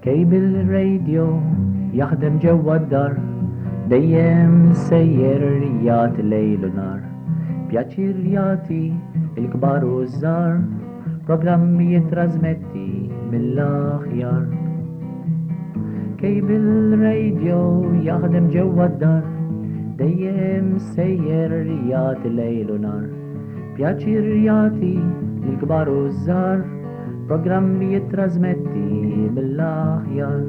كيبل راديو يخدم جوا الدار دايم سير ريات ليل ونار بيعطي رياتي الكبار والصغار بروجرام يترازمتي من الأخيار كيبل راديو يخدم جوا الدار دايم سير ريات ليل ونار بيعطي رياتي الكبار والصغار بروجرام يترازمتي من الأخيار.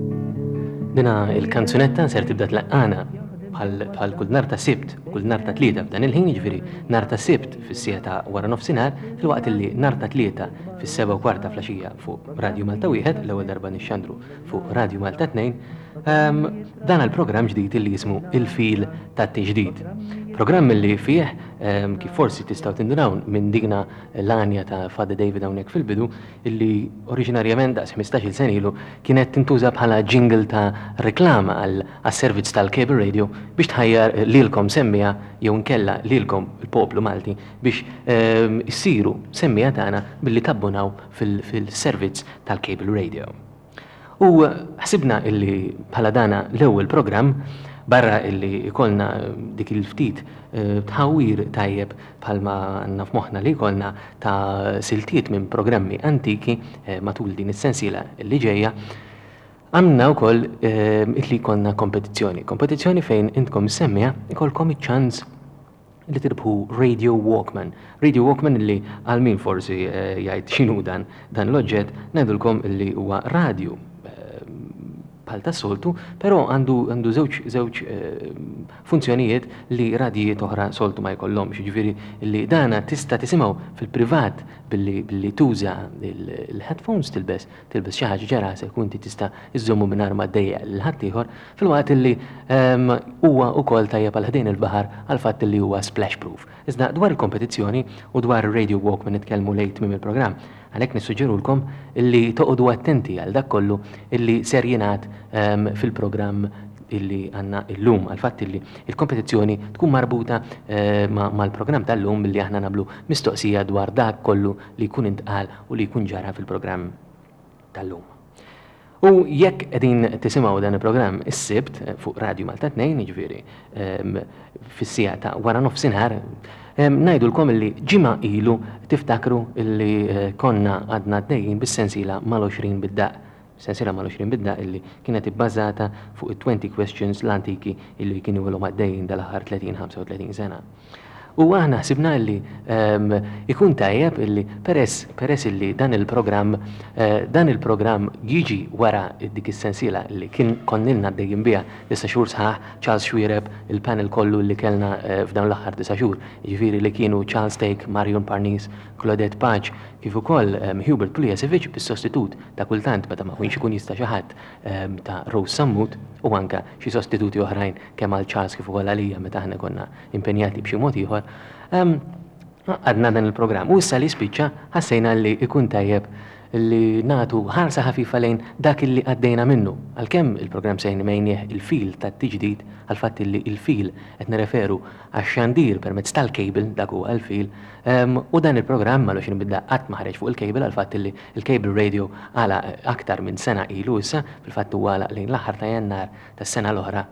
Dina il-kanzunetta ser tibda tlaqqana bħal kull nar ta' sibt, kull nar ta' tlieta f'dan il-ħin jiġifieri nar ta' sibt fis-sija ta' wara nofsinhar, filwaqt li nar ta' tlieta fis-7 kwarta flaxija fuq Radio Malta wieħed l-ewwel darba nixxandru fuq Radio Malta 2, dan il-programm ġdid li jismu Il-Fil tat-Tiġdid. Programm li fih kif forsi tistgħu tindunaw minn digna l-anja ta' Fadda David hawnhekk fil-bidu illi oriġinarjament daqs 15-il sen ilu kienet tintuża bħala jingle ta' reklama għas-servizz tal-cable radio biex tħajjar lilkom semmija jew nkella lilkom il-poplu Malti biex issiru semmija tagħna billi tabbunaw fil-servizz tal-cable radio. U ħsibna illi bħala dana l-ewwel programm barra illi ikolna dik il-ftit tħawir tajjeb bħalma għandna f'moħħna li ikolna ta' siltiet minn programmi antiki matul din is-sensiela li ġejja, għamna wkoll illi jkollna kompetizzjoni fejn intkom semmija ikolkom iċ-ċans li tirbħu Radio Walkman. Radio Walkman illi għal min forsi jgħid x'inhu dan l-oġġett ngħidulkom illi huwa radio bħal tas-soltu, però għandu żewġ funzjonijiet li radijiet oħra soltu ma jkollhomx. Jiġifieri li dana tista' tisimgħu fil-privat billi tuża il-headphones tilbes xi ħaġa ġarasek u inti tista' iżommu mingħajr ma ddejjaq lil ħadd ieħor filwaqt illi huwa wkoll tajjeb għal ħdejn il-baħar għal fatt li huwa splash proof. Iżda dwar il-kompetizzjoni u dwar Radio Walkman nitkellmu lejn tmiem il-programm, għalhekk nissuġġerulkom illi toqgħodu attenti għal dak kollu illi ser jingħad fil-programm illi għandna illum, għal fatt illi il-kompetizzjoni tkun marbuta mal-programm tal-lum billi aħna nagħmlu mistoqsija dwar dak kollu li jkun intqal u li jkun ġara fil-programm tal-lum. U jekk qegħdin tisimgħu dan il-programm is-sibt fuq Radio Malta 2, jiġifieri fis-sija ta' wara nofsinhar, ngħidulkom illi ġimgħa ilu tiftakru illi konna għadna għaddejjin bis-sensiela mal-20 bid-daqq. Sensiela mal-20 bid-daqq illi kienet ibbażata fuq it-20 questions l-antiki illi kienu ilhom għaddejjin dal-aħħar 30-35 sena. U aħna ħsibna illi ikun tajjeb illi peress illi dan il-programm jiġi wara dik is-sensiela li kien konnilna għaddejjin biha issa xhur sħaħ Charles Xwiereb, il-panel kollu li kellna f'dawn l-aħħar 9 xhur, jiġifieri li kienu Charles Stake, Marion Parnis, Claudette Page, kif ukoll Hubert Puliasevich bis-sostitut ta' kultant meta ma kienx ikun jista' xi ħadd ta' Rose Sammut u anke xi sostituti oħrajn kemm għal Charles kif ukoll għalija meta aħna konna impenjati b'xi mod ieħor. Għadna dan il-programm u issa li spiċċa ħassejna li ikun tajjeb li nagħtu ħarsa ħafifa lejn dak illi għaddejna minnu. Għalkemm il-programm se jmejnieh il-fil tat-tiġdid għal fatt illi il-fil qed nirreferu għax-xandir permezz tal-cable dak huwa l-fil, u dan il-programm għal bidda qatt ma ħareġ fuq il-cable għal fatt illi il-cable radio għala aktar minn sena ilu issa fil-fatt huwa lejn l-aħħar ta' Jannar tas-sena l-oħra.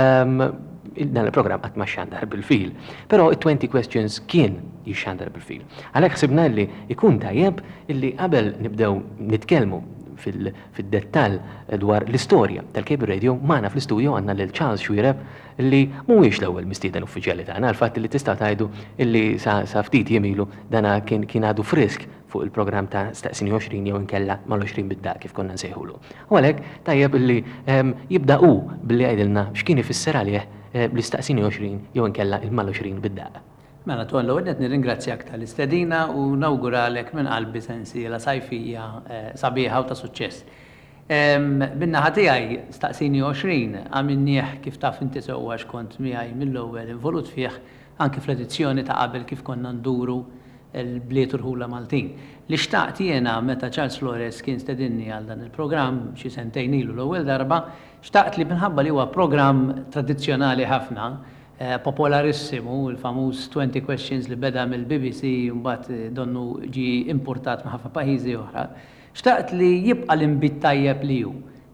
Dan il-programm qatt ma xandar bil-fil. Però it-20 questions kien jixxandar bil-fil. Għalhekk ħsibna li ikun tajjeb illi qabel nibdew nitkellmu fid-dettall dwar l-istorja tal-cable radio magħna fl-istudio għandna lil Charles Xwiereb li mhuwiex l-ewwel mistieden uffiċjali tagħna għal fatt li tista' tgħidu illi sa ftit jemilu dana kien għadu frisk fuq il-programm ta' Staqsini 20 jew inkella mal-20 bid-daqq kif konna nsejħulu. U għalhekk tajjeb illi jibda hu billi jgħidilna x'kien ifisser għalih l-Istaqsini 20 jew inkella il-mal-20 bid-daqq. Mela Ton l-ewwel qed nirringrazzjak tal-istedina u nawguralek minn qalbi sensiela sajfija sabiħa u ta' suċċess. Bin-naħa tiegħi Staqsini 20 għamilnieh kif taf inti sewwa x'kont miegħi mill-ewwel involut fih anke fl-edizzjoni ta' qabel kif konna nduru l-bliet urħula Maltin. Li xtaqt jiena meta Charles Flores kien stedinni għal dan il-programm xi sentejn ilu l-ewwel darba, xtaqt li minħabba li huwa programm tradizzjonali ħafna, popolarissimu, il-famuż 20 questions li beda mill-BBC mbagħad donnu ġi importat ma' ħafna pajjiżi oħra. Xtaqt li jibqa' l-inbit tajjeb li hu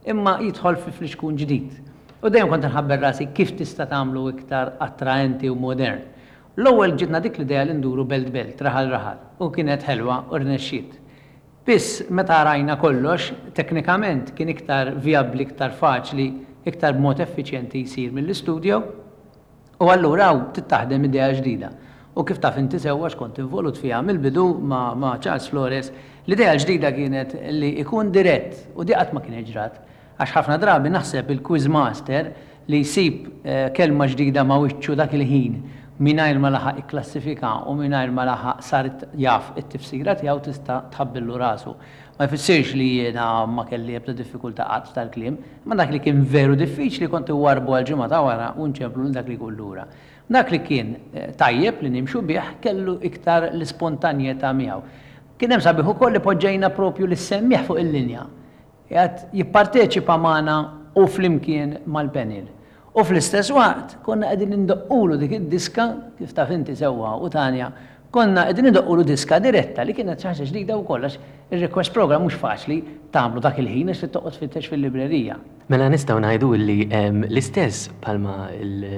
imma jidħol fi fliexkun ġdid. U dejjem kont nħabber rasi kif tista' tagħmlu iktar attraenti u modern. L-ewwel ġidna dik l-idea li nduru belt raħal u kienet ħelwa u rnexxiet. Biss meta rajna kollox, teknikament kien iktar vijabbli, iktar faċli, iktar b'mod effiċjenti jsir mill-istudio, u allura tittaħdem idea ġdida. U kif taf inti sewwa x'kont involut fiha mill-bidu ma' Charles Flores, l-idea ġdida kienet li ikun dirett u di qatt ma kien ġrat. Għax ħafna drabi naħseb il-quiz master li jsib kelma ġdida ma' wiċċu dak il-ħin mingħajr ma laħaq ikklassifika u mingħajr ma laħaq sar jaf it-tifsira tiegħu tista' tħabbillu rasu. Ma jfissirx li jiena ma kelli ebda diffikultà qatt tal-kliem, ma dak li kien veru diffiċli kont iwarbu għal-ġimgħa ta' wara u nċemplu dak li jkun lura. Dak li kien tajjeb li nimxu bih kellu iktar l-ispontanjetà miegħu. Kien hemm sabiħ ukoll li poġġejna propju li semmih fuq il-linja. Qed jipparteċipa magħna u flimkien mal-panel. U fl-istess waqt konna qegħdin indoqqulu dik id-diska kif taf inti sewwa u Tanja, konna qegħdin indoqqulu diska diretta li kienet xi ħaġa ġdida u kollox ir-request program mhux faċli tagħmlu dak il-ħin għax toqgħod fittex fil-librerija. Mela nistgħu ngħidu li l-istess bħalma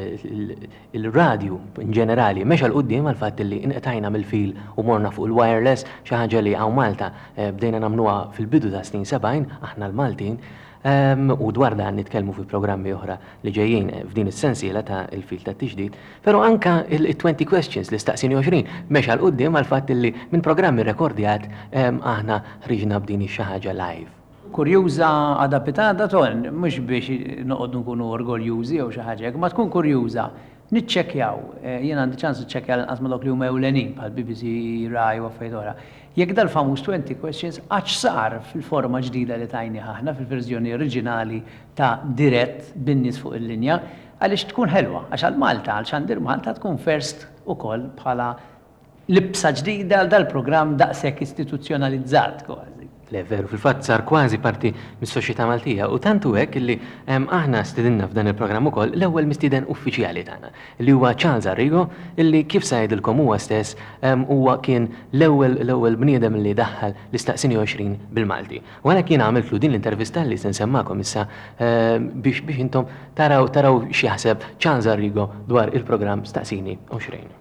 il-radju in ġenerali mexa l-qudiem għal-fatt li inqetajna mill-fil u morna fuq il-wireless xi ħaġa li hawn Malta bdejna nagħmluha fil-bidu ta' snin 70 aħna l-Maltin. U dwar dan nitkellmu fi programmi oħra li ġejjin f'din is-sensiela ta' il-fil ta' tiġdid, però anka il-20 questions li staqsini 20 mexa l-qudiem għal fatt li minn programmi rekordjat aħna ħriġna b'din xi ħaġa live. Kurjuża adapitada ton, mhux biex noqogħdu nkunu orgoljużi jew xi ħaġa, ma tkun kurjuża. Niċċekkjaw, jien għandi ċans niċċekkja l-inqas ma dawk li huma ewlenin bħal BBC Rai u affarijiet oħra. Jekk dal-famuż 20 questions għax sar fil-forma ġdida li tajni ħahna fil-verżjoni oriġinali ta' dirett bin-nies fuq il-linja għaliex tkun ħelwa għax għal Malta għal xandir Malta tkun first ukoll bħala libsa ġdida għal dal-programm daqshekk istituzzjonalizzat kważi. Le veru, fil-fatt sar kważi parti mis-soċjetà Maltija u tantu hekk illi aħna stidinna f'dan il-programm ukoll l-ewwel mistieden uffiċjali tagħna li huwa Charles Arrigo illi kif sajdilkom huwa stess huwa kien l-ewwel bniedem li daħħal l-istaqsini 20 bil-Malti. U għalhekk jien għamiltlu din l-intervista li se nsemmakom issa biex intom taraw xi jaħseb Charles Arrigo dwar il-programm Staqsini 20.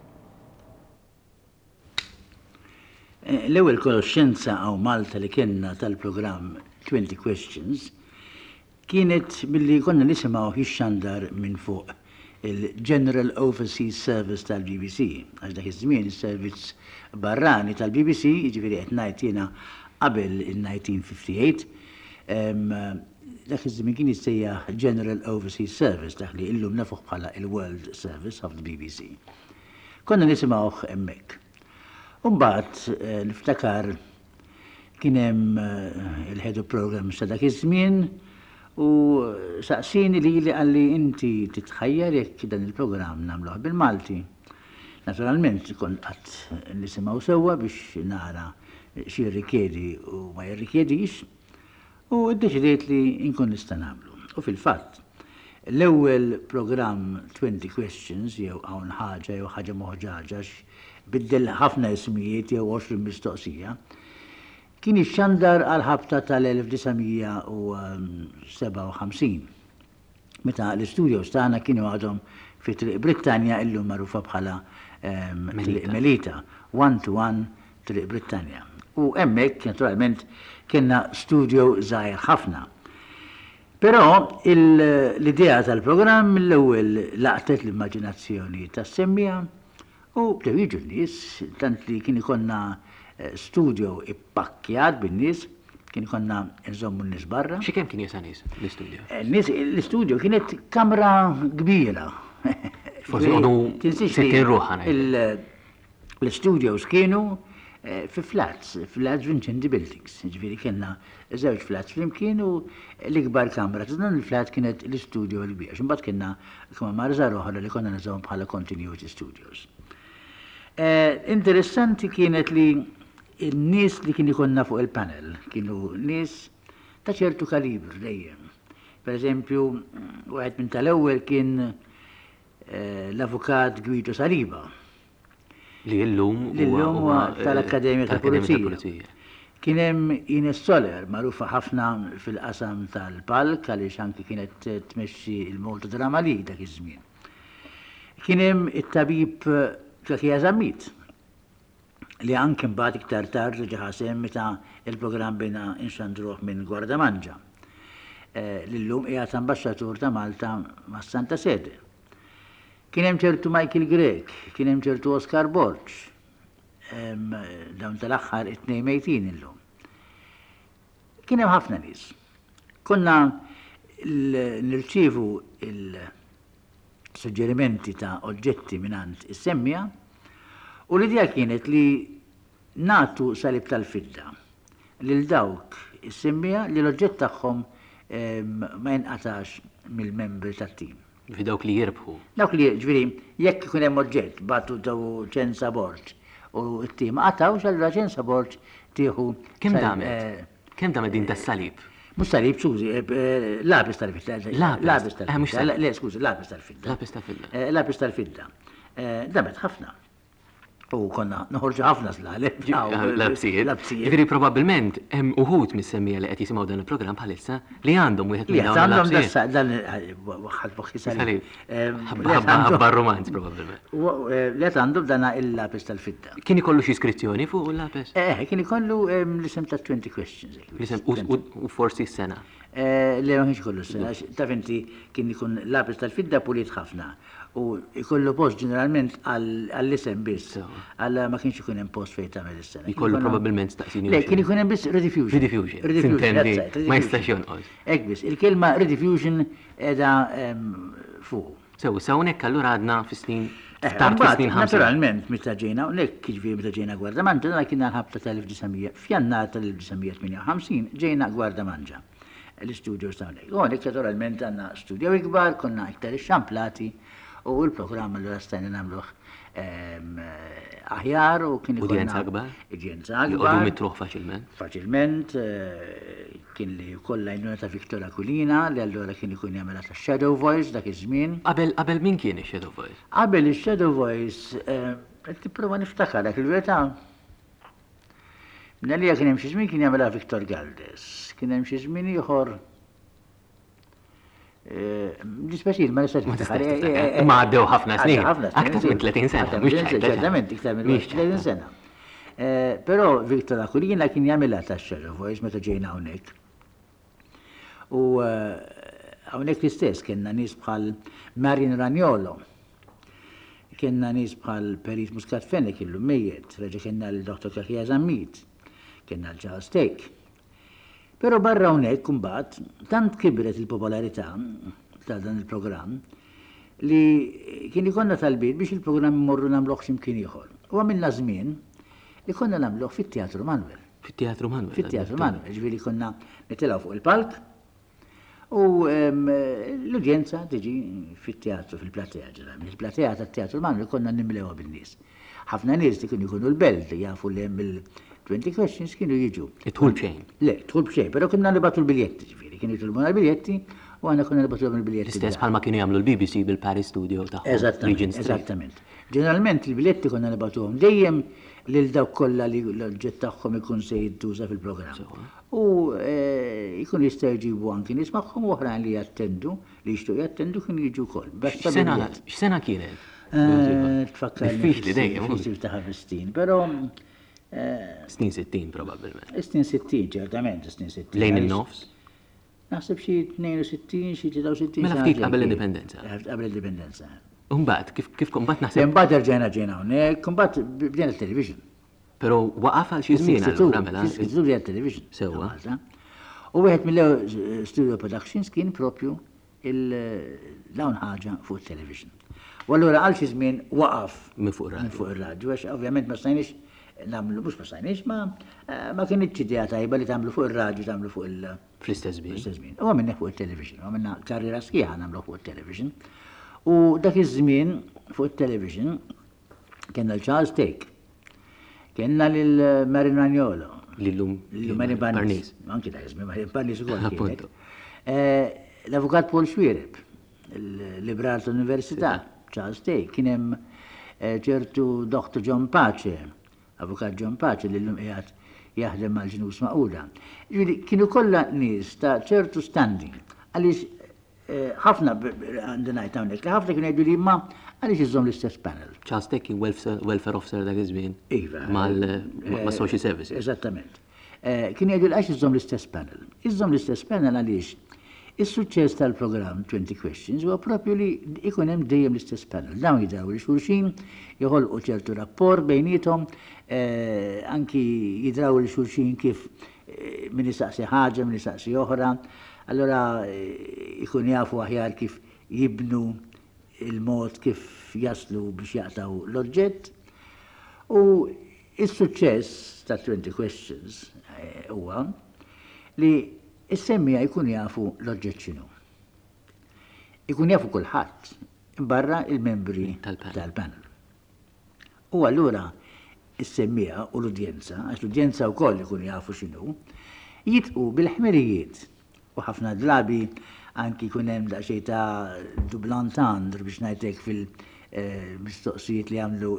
L-ewwel konoxxenza għaw Malta li kienna tal-programm 20 Questions kienet billi konna nisimgħu jixxandar minn fuq il-General Overseas Service tal-BBC, għax dak iż-żmien is-servizz barrani tal-BBC, jiġifieri qed ngħid jiena qabel il-1958, dak iż-żmien kien jissejjaħ General Overseas Service, dak li illum nafuh bħala il-World Service of the BBC. Konna nisimgħuh hemmhekk. Umbagħad niftakar kien hemm il-head of program sa dak iż-żmien u saqsini li għalli inti titħajjar jekk dan il-programm nagħmluh bil-Malti. Naturalment kont qatt nisimgħu sewwa biex nara xi jirrikjedi u ma jirrikjedix u ddeċidejt li nkun nista' nagħmlu. U fil-fatt l-ewwel programm 20 Questions jew hawn ħaġa jew ħaġa moħġaġa biddel ħafna ismijiet jew 20 mistoqsija. Kien ixxandar għal ħabta tal-1957. Meta l-istudios tagħna kienu għadhom fi Triq Brittanja illum magħrufa bħala Melita, 1-to-1 Triq Brittanja. U hemmhekk naturalment kienna studio żgħir ħafna. Però l-idea tal-programm l-ewwel laqtet l-immaġinazzjoni tas-semmija u bdew jiġu n-nies, tant li kien ikonna studio ippakkjat bin-nies, kien ikonna nżommu n-nies barra. Xi kemm kien jesa nies l-istudio? L-istudio kienet kamra kbira. Forsi għodu 60 ruħa. L-studios kienu fi flats Vincendi Buildings. Ġifieri kienna żewġ flats flimkien u l-ikbar kamra. Dan il-flat kienet l-istudio l-kbir. Imbagħad kienna kemm marżar oħra li konna nżomm bħala continuity studios. Interessanti kienet li n-nies li kien ikonna fuq il-panel kienu nies ta' ċertu kalibr dejjem. Per eżempju, wieħed minn tal-ewwel kien l-avukat Guido Saliba. Li llum huwa tal-Akkademja tal-Pulizija. Kienem Ines Soler, marufa ħafna fil-qasam tal-palk, għaliex anki kienet tmexxi il-Malta Drama League dak iż-żmien. Kienem it-tabib Kakija Zammit, li anki mbagħad iktar tard ġaħasem meta il-programm bejna inxandruh minn Gwarda Manġa. L-lum qiegħed ambaxxatur ta' Malta ma' Santa Sede. Kien hemm ċertu Michael Grek, kien hemm ċertu Oscar Borch, dawn tal-aħħar it-tnejn mejtin illum. Kien hemm ħafna nies. Konna nirċievu il-suġġerimenti ta' oġġetti mingħand is-semmija u l-idea kienet li nagħtu salib tal-fidda lil dawk is-semmija li l-oġġett tagħhom ma jinqatax mill-membri tat-tim. Fi dawk li jirbħu. Dawk li ġifieri jekk ikun hemm oġġett batu taw ċensa Borch u t-tim qataw x'allura ċensa Borch tieħu. Kemm damet? Kemm damet din tas-salib? Mhux salib, skużi, labis tal-fidda. Labis tal-fidda. Le, skużi, labis tal-fidda. Labis tal-fidda. Labis tal-fidda. Damet ħafna. U konna noħorġu ħafna slalib. Labsijiet. Ġifieri probabbilment hemm uħud mis-semmija li qed jisimgħu dan il-programm bħalissa li għandhom wieħed minn dawn il-labsijiet. Dan waħħal bokki salib. Ħabba romanz probabbilment. Li qed għandhom dana il-labis tal-fidda. Kien ikollu xi iskrizzjoni fuq il-labis? Kien ikollu l-isem ta' 20 questions. U forsi s-sena. Le ma kienx kollu s-sena, taf inti kien ikun labis tal-fidda pulit ħafna. U ikollu post ġeneralment għall-isem biss, għalla ma kienx ikun hemm post fejn tagħmel is-sena. Ikollu probabbilment staqsini. Le, kien ikun hemm biss rediffusion. Rediffusion. Ma jistax jonqos. Hekk biss, il-kelma rediffusion qiegħda fuq. Sa hawnhekk allura għadna fis-snin tard fis-snin 50. Naturalment meta ġejna hawnhekk jiġifieri meta ġejna Gwarda Manġa dan kien ħabta tal-1900 f'Jannar tal-1958 ġejna Gwarda Manġa. L-istudios ta' hawnhekk. Hawnhekk naturalment għandna studio ikbar, konna iktar ixxamplati. U l-programm li rastajna namluħ aħjar u kien Udjenza akbar? Udjenza akbar. Għodu mitruħ faċilment? Faċilment, kien li kolla jnuna ta' Viktora Kulina li allura kien ikun jagħmilha ta' Shadow Voice dak iż-żmien. Qabel min kien ix-Shadow Voice? Qabel ix-Shadow Voice, qed tipprova niftakar dak il-verità. Minna li kien hemm xi żmien kien jagħmilha Viktor Galdes, kien hemm xi żmien ieħor Dispeċil, ma nistax niftakar. Ma għaddew ħafna snin. Aktar minn 30 sena. Ċertament, iktar minn 30 sena. Però Viktor Akulina kien jagħmilha ta' Shadow Voice meta ġejna hawnhekk. U hawnhekk l-istess kienna nies bħal Marin Ragnolo. Kienna nies bħal Perit Muscat Fennek illum mejjed, reġa' kienna l-Dr. Kakija Zammit, kienna l-Charles Stake. Pero barra hawnhekk imbagħad tant kibret il-popolarità ta' dan il-programm li kien ikonna talbiet biex il-programm immorru nagħmluh x'imkien ieħor. U għamilna żmien li konna nagħmluh fit-Teatru Manuel. Fit-Teatru Manuel? Fit-Teatru Manuel, ġifieri konna nitilgħu fuq il-palk u l-udjenza tiġi fit-teatru fil-platea ġeneralment. Il-platea tat-Teatru Manuel konna nimlewha bin-nies. Ħafna nies li kienu jkunu l-belt li jafu li hemm il-20 questions kienu jiġu. Tħul bxejn? Le, tħul bxejn, però kienna nibatu l-biljetti ġifieri, kienu jitolbuna l-biljetti u għandna konna nibatu l-biljetti. L-istess bħalma kienu jagħmlu l-BBC bil-Paris Studio tagħhom. Eżattament. Ġeneralment il-biljetti konna nibatuhom dejjem lil dawk kollha li l-oġġett tagħhom ikun se jittuża fil-programm. U jkun jistgħu jġibu anki nies magħhom oħrajn li jattendu, li jixtiequ jattendu kienu jiġu wkoll. X'sena kienet? Tfakkar diffiċli dejjem. Diffiċli ta' 50, però Snin 60 probabbilment. Snin 60, ċertament, snin 60. Lejn il-nofs? Naħseb xi 62, xi 63. Mela ftit qabel l-indipendenza. Qabel l-indipendenza. Mbagħad kif mbagħad naħseb. Mbagħad erġajna ġejna hawnhekk, mbagħad bdejna l-television. Però waqaf għal xi żmien allura mela. Iżuri għat-television. Sewwa. U wieħed mill Studio Productions kien propju il-dawn ħaġa fuq il-television. U allura għal xi żmien waqaf minn fuq ir-radju għax ovvjament ma stajniex namlu, mux ma stajniex, ma kienx idea tajba li tamlu fuq il-radju, tamlu fuq il- fl-istess żmien. U għamilna fuq il-television, għamilna karriera sħiħa namlu fuq il-television. U dak iż-żmien fuq il-television kienna l-Charles Stake, kienna lil-Marin Ragnolo, Lil-Marin Barniz. Anki da' jizmi, Marin Barniz ukoll Appunto. L-avukat Paul Schwireb, il-librar tal-Università, Charles Stake, kien hemm ċertu Dr. John Pace, avukat John Pace li l-lum qiegħed jaħdem mal-ġnus maquda. Ġifieri kienu kollha nies ta' ċertu standing. Għaliex ħafna għandi ngħid hawnhekk, ħafna kienu jgħidu li ma għaliex iżżomm l-istess panel. Charles Tech kien welfare officer dak iż-żmien. Iva. Ma' social services. Eżattament. Kien jgħidu għax iżżomm l-istess panel. Iżżomm l-istess panel għaliex is-suċċess tal-programm 20 Questions huwa proprju li ikun hemm dejjem l-istess panel. Dawn jidraw li xulxin, joħolqu ċertu rapport bejnietom, anki jidraw li xulxin kif min isaqsi ħaġa, min isaqsi oħra. Allora ikun jafu aħjar kif jibnu il-mod kif jaslu biex jaqtaw l-oġġett. U il-suċċess ta' 20 Questions huwa li is-semmija jkun jafu l-oġġett x'inhu. Ikun jafu kulħadd barra il-membri tal-panel. U allura is-semmija u l-udjenza, għax l-udjenza wkoll ikun jafu x'inhu, jitqu bil-ħmerijiet. U ħafna drabi anki jkun hemm daqsxejn ta' double entendre biex ngħidlek fil-mistoqsijiet li għamlu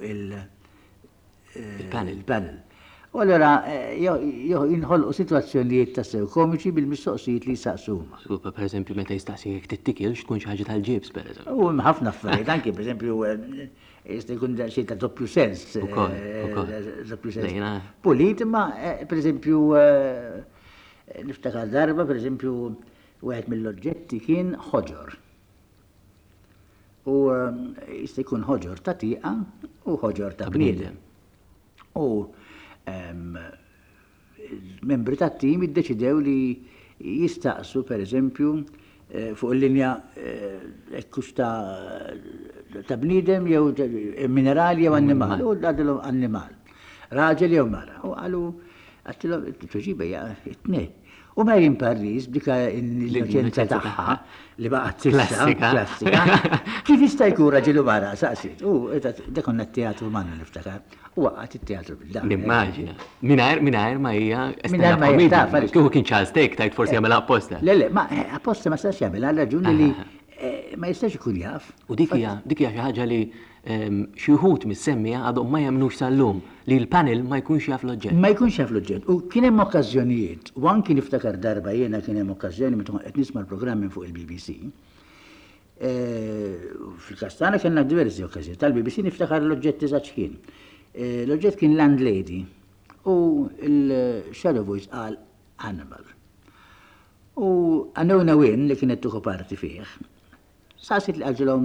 il-panel. U allura jinħolqu sitwazzjonijiet ta' sew komiċi bil-mistoqsijiet li jsaqsu huma. Per eżempju, meta jistaqsik tittikilx tkun xi ħaġa tal-ġibs, per eżempju. U ħafna affarijiet, anki per eżempju jista' jkun daqsxejn ta' doppju sens. Doppju sens. Pulit, imma per eżempju niftakar darba, per eżempju, wieħed mill-oġġetti kien ħoġor. U jista' jkun ħoġor ta' tieqa u ħoġor ta' bniedem. U membri tat-tim iddeċidew li jistaqsu, per eżempju, fuq il-linja ekkux ta' bniedem jew minerali jew annimal. U għadilhom annimal. Raġel jew mara. U qalu għattilhom it-tweġiba hija it-tnejn. U Marian Parris, b'dika l-innoċenza tagħha li baqgħet klassika, kif jista' jkun raġel u mara saqsit. U dak konna t-teatru manna niftakar. U waqgħet it-teatru bil-dan. Nimmaġina. Mingħajr ma hija esterna. Kieku kien Charles Tech tajt forsi jagħmilha apposta. Le, ma apposta ma stax jagħmilha raġuni li ma jistax ikun jaf. U dik hija xi ħaġa li xi wħud mis-semmija għadhom ma jemnux sal-lum li l-panel ma jkunx jaf l-oġġett. Ma jkunx jaf l-oġġett. U kien hemm okkażjonijiet, u anki niftakar darba jiena kien hemm okkażjoni meta qed nisma' l-programmi fuq il-BBC. Fil-Kastana kellna diversi okkażjoni. Tal-BBC niftakar l-oġġett eżatt kien. L-oġġett kien landlady u l-shadow voice qal animal. U għannuna win li kienet tuħu parti fih. Sasit li għalġilhom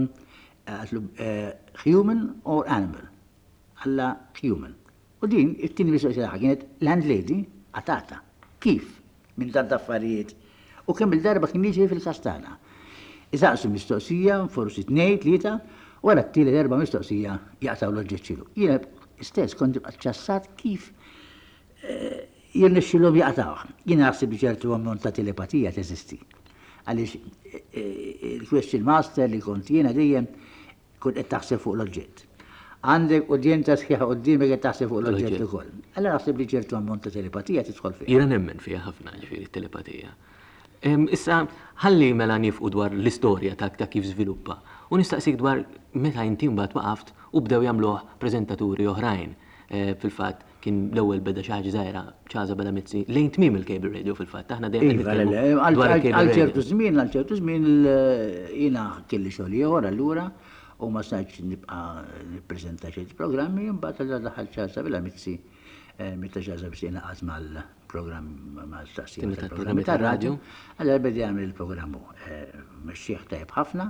human or animal. Għalla human. U din, it-tini mistoqsija kienet landlady għatata. Kif? Minn tant affarijiet. U kemm il-darba kien jiġi fil-Kastana. Iżaqsu mistoqsija, forsi 2, 3, wara t-tieli darba mistoqsija jaqtaw l-oġġett xilu. Jiena stess kont ċassat kif jirnexxilhom jaqtaw. Jiena naħseb li ċertu ammont ta' telepatija teżisti. Għaliex il-question master li kont jiena dejjem kont qed taħseb fuq l-oġġett. Għandek udjenza sħiħa qudiemek qed taħseb fuq l-oġġett ukoll. Allora naħseb li ċertu ammont ta' telepatija tidħol fiha. Jiena nemmen fiha ħafna ġifieri t-telepatija. Issa ħalli mela nifqu dwar l-istorja ta' kif żviluppa u nistaqsik dwar meta inti mbagħad waqaft u bdew jagħmluh preżentaturi oħrajn. Fil-fatt kien l-ewwel beda xi ħaġa żgħira ċaża bela mizzi lejn tmiem il-cable radio fil-fatt. Aħna dejjem għal ċertu żmien jiena kelli xogħol ieħor allura u ma stajtx nibqa' nippreżenta xi programmi imbagħad allura daħal ċaża bela mizzi meta ċaża biex ingħaqad mal-programm mal-taqsim tal-programmi tar-radju. Allura beda jagħmel il-programmu mexxieħ tajjeb ħafna.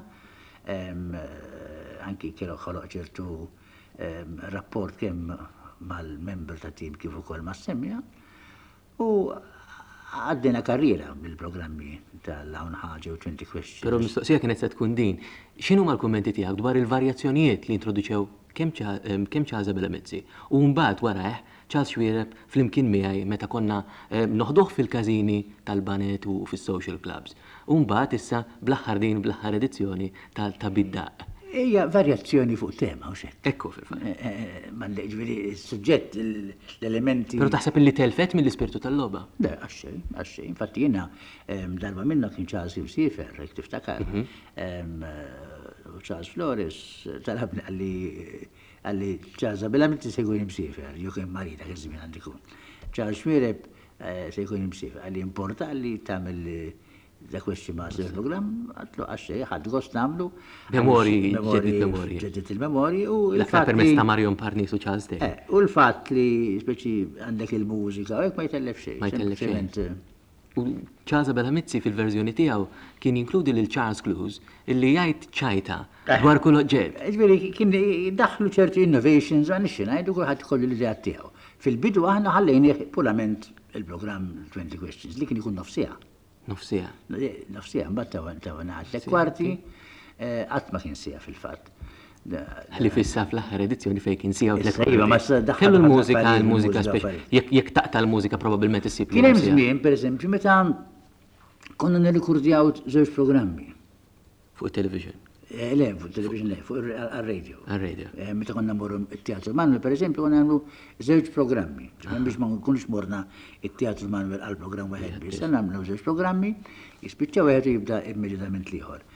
Anki kellu ħoloq ċertu rapport kemm mal-member ta' tim kif ukoll mas-semmija u għaddina karriera bil-programmi tal-Hawn ħaġa u 20 Questions. Però mistoqsija kienet se tkun din. X'inhu mal-kummenti tiegħek dwar il-varjazzjonijiet li introduċew kemm ċaża bela mezzi u mbagħad warah ċaż xwiereb flimkien miegħi meta konna noħduh fil-każini tal-banet u fis-social clubs. U mbagħad issa bl-aħħar edizzjoni ta' Biddaq. Hija varjazzjoni fuq tema u xek. Ekku fil-fatt. Ġifieri s-suġġett, l-elementi. Però taħseb illi telfet mill-ispirtu tal-logħba? Le, għaxxejn. Infatti jiena darba minna kien Charles Sifer, jekk tiftakar. Charles Flores talabni għalli ċaża bela mitti segwini msifer, jew kien marita kien żmien għandikun. Charles Mireb se jkun imsif, għalli importa li tamil da question master program, għatlu għaxċej, ħad gost namlu. Memori, ġedit memori. Ġedit il-memori u il-fat permess ta' Marion Parnis u Charles Day. U l-fat li speċi għandek il-mużika, u ma jtellef xej. Ma jtellef xej. U Charles Abelhamizzi fil-verżjoni tiegħu kien jinkludi lil Charles Clues illi jgħid ċajta dwar kull oġġett. Ġifieri kien daħlu ċerti innovations għan ix-xinajdu kulħadd kollu l-idea tiegħu. Fil-bidu aħna ħallejni purament il-programm 20 Questions li kien ikun nofsija. Nofsija. Nofsija, mbagħad taw ngħadlek kwarti qatt ma kien sija fil-fatt. Ħalli fissa fl-aħħar edizzjoni fejn kien sija u kellu l-mużika speċi. Jekk taqta l-mużika probabbilment issib. Kien hemm żmien, pereżempju, meta konna nirrikurdjaw żewġ programmi. Fuq television. Le, fuq television le, fuq għal-radio. Għal-radio. Meta konna morru it-Teatru Manuel, pereżempju, konna nagħmlu żewġ programmi. Biex ma nkunux morna it-Teatru Manuel għal-programm wieħed biss, nagħmlu żewġ programmi, jispiċċa wieħed jibda immediatament l-ieħor.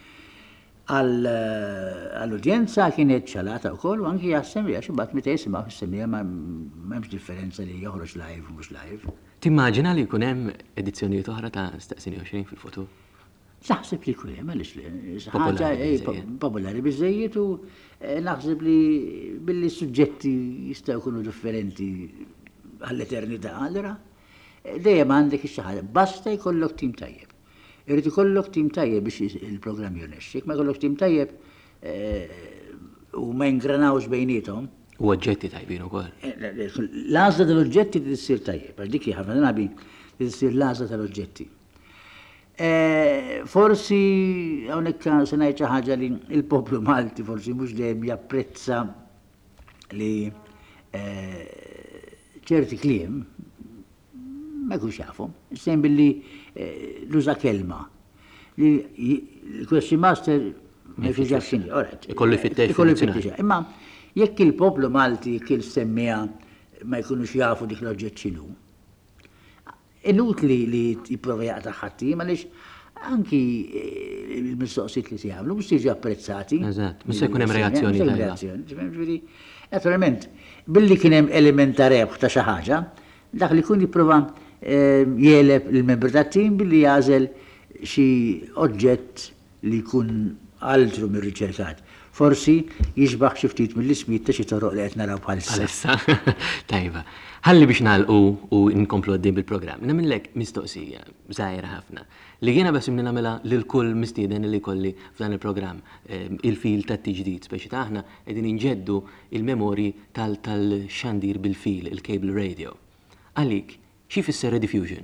Għall-udjenza kienet ċalata wkoll u anki għas-semija xi mbagħad meta jisimgħu fis-semija m'hemmx differenza li joħroġ live u mhux live. Timmaġina li jkun hemm edizzjonijiet oħra ta' Staqsini 20 fil-futur? Naħseb li jkun hemm għaliex li ħaġa popolari biżejjed u naħseb li billi suġġetti jistgħu jkunu differenti għall-eternità allura dejjem għandek xi ħaġa basta jkollok tim tajjeb. Irrid ikollok tim tajjeb biex il-programm jonexxik, ma jkollok tim tajjeb u ma jingranawx bejnietom. U oġġetti tajbin ukoll. L-għażla tal-oġġetti tissir tajjeb, għax dik ħafna drabi tissir l-għażla tal-oġġetti. Forsi hawnhekk se ngħid xi ħaġa li l-poplu Malti forsi mhux dejjem japprezza li ċerti kliem ma jkunx jafhom. Sejn billi l-uża kelma. Il-question master ma jkunx jaf x'inhi, ikollu jfittex. Imma jekk il-poplu Malti kiel semmija ma jkunux jafu dik l-oġġett x'inhu. Inutli li jipprova jaqta' ħattim għaliex anki il-mistoqsijiet li se jagħmlu mhux jiġu apprezzati. Eżatt, mhux se jkun hemm reazzjoni tajba. Naturalment, billi kien hemm element ta' rebħ ta' xi ħaġa, dak li jkun jipprova jeleb il-membri tat-tim billi jażel xi oġġett li jkun altru mir-riċerkat. Forsi jiġbaħ xi ftit mill-ismijiet ta' xi toroq li qed naraw bħalissa. Bħalissa, tajba. Ħalli biex nagħlqu u nkomplu għaddejn bil-programm. Nagħmellek mistoqsija żgħira ħafna li jiena bes imni nagħmilha lil kull mistieden li kolli f'dan il-programm il-fil tat-tiġdid speċi ta' aħna qegħdin inġeddu il-memori tal-xandir bil-fil, il-cable radio. Għalik, xi fisser rediffusion?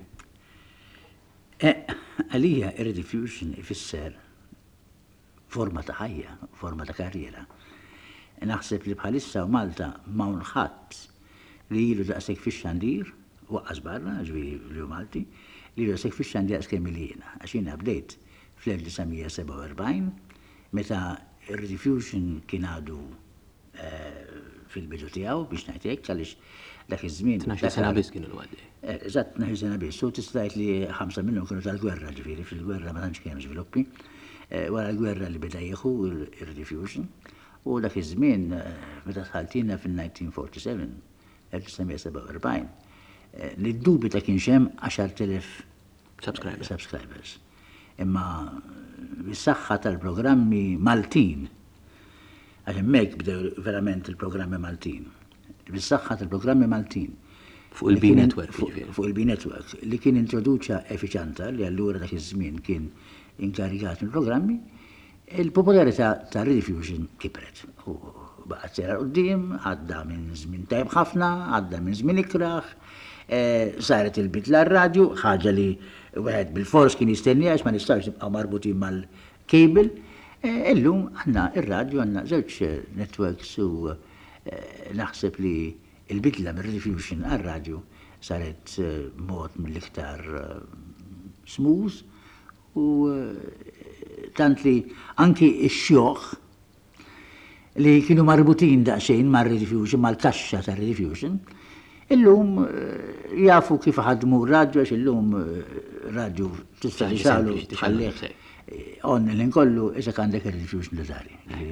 Għalija rediffusion ifisser forma ta' ħajja, forma ta' karriera. Naħseb li bħalissa u Malta ma' unħatt li jilu daqsek fix-xandir, waqqas barra, ġviri li u Malti, li jilu daqsek fix-xandir għaskem li jiena. Għaxina bdejt fl-1947, meta rediffusion kien għadu fil-bidu tiegħu biex ngħidlek għaliex dak iż-żmien. 12 sena biss kienu l-għaddi. Eżatt, 12 sena biss. U tistajt li 5 minnhom kienu tal-gwerra ġifieri, fil-gwerra ma tantx kien hemm żviluppi. Wara l-gwerra li beda jieħu il-rediffusion. U dak iż-żmien meta tħaltina fin-1947, 1947, nid-dubi ta' kien xem 10,000 subscribers. Imma bis-saħħa tal-programmi Maltin, għax hemmhekk bdew verament il-programmi Maltin. Bis-saħħa tal-programmi Maltin. Fuq il-B Network. Fuq il-B Network li kien introduċa Effiċanta li allura dak iż-żmien kien inkarigat mill-programmi, il-popolarità ta' rediffusion kibret. U baqgħet sera quddiem, għadda minn żmien tajb ħafna, għadda minn żmien ikraħ, saret il-bidla r-radju, ħaġa li wieħed bil-fors kien jistennija għax ma nistax nibqgħu marbutin mal-cable. Illum għandna ir-radju għandna żewġ networks u naħseb li il-bidla mir-rediffusion għal-radju saret mod mill-iktar smooth u tant li anki x-xjoħ li kienu marbutin daqsxejn mar-rediffusion, mal-kaxxa tar-rediffusion, illum jafu kif ħadmu r-radju għax illum radju tista' tixalu tħallih on l-inkollu iżda għandek rediffusion li dari.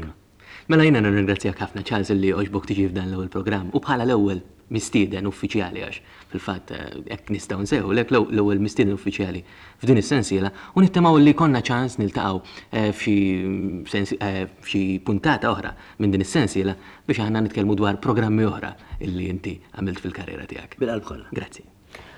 Mela jiena nirringrazzjak ħafna Charles li oġbok tiġi f'dan l-ewwel programm u bħala l-ewwel mistieden uffiċjali għax fil-fatt hekk nistgħu nsejħu lek l-ewwel mistieden uffiċjali f'din is-sensiela u nittamaw li konna ċans niltaqgħu f'xi puntata oħra minn din is-sensiela biex aħna nitkellmu dwar programmi oħra illi inti għamilt fil-karriera tiegħek. Bil-qalb kollha. Grazzi.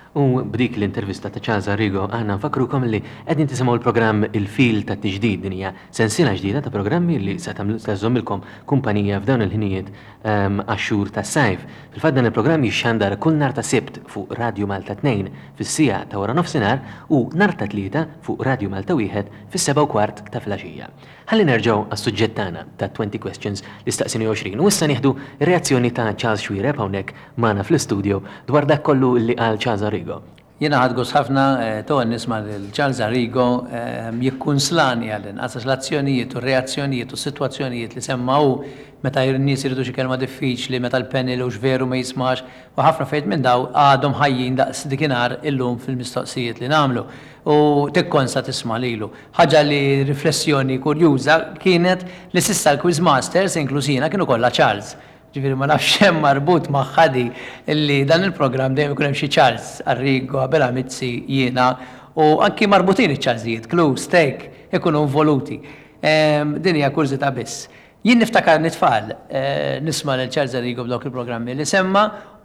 U b'dik l-intervista ta' Charles Arrigo għanna nfakrukom li qegħdin tisimgħu l-programm Il-Fil ta' Tiġdid din hija sensiela ġdida ta' programmi li se tagħżommilkom kumpanija f'dawn il-ħinijiet għax-xhur tas-sajf. Fil-fatt dan il-programm jixxandar kull nhar ta' Sibt fuq Radio Malta 2 fis-sija ta' wara nofsinhar u nhar ta' Tlieta fuq Radio Malta 1 fis-7:15 ta' filgħaxija. Ħalli nerġgħu għas-suġġett tagħna ta' 20 Questions li staqsini 20 u issa nieħdu ir-reazzjoni ta' Charles Xwireb hawnhekk magħna fl-istudio dwar dak kollu li qal Charles Arrigo. Jena ħadgos ħafna ton nisma' l-Charles Arrigo jikkunslani għal-inqas l-azzjonijiet u reazzjonijiet u situazzjonijiet li semmaw meta n-nies iridu xi kelma diffiċli, meta l-panel u x'veru ma jismax, u ħafna fejt minn daw għadhom ħajjin daqs dikinhar illum fil-mistoqsijiet li nagħmlu. U tikkonsa tisma' lilu. Ħaġa li riflessjoni kurjuża kienet li s'issa l-Quiz Masters inklużina kienu kollha Charles. Ġifieri ma nafx hemm marbut ma' ħadi illi dan il-programm dejjem ikun hemm xi Charles Arrigo, Abel Amizzi, jiena u anki marbutin iċ-Charlesijiet, Clue, Steak, ikunu involuti. Din hija kurżità biss. Jien niftakar nitfall nisma' lil Charles Arrigo b'dawk il-programmi li semma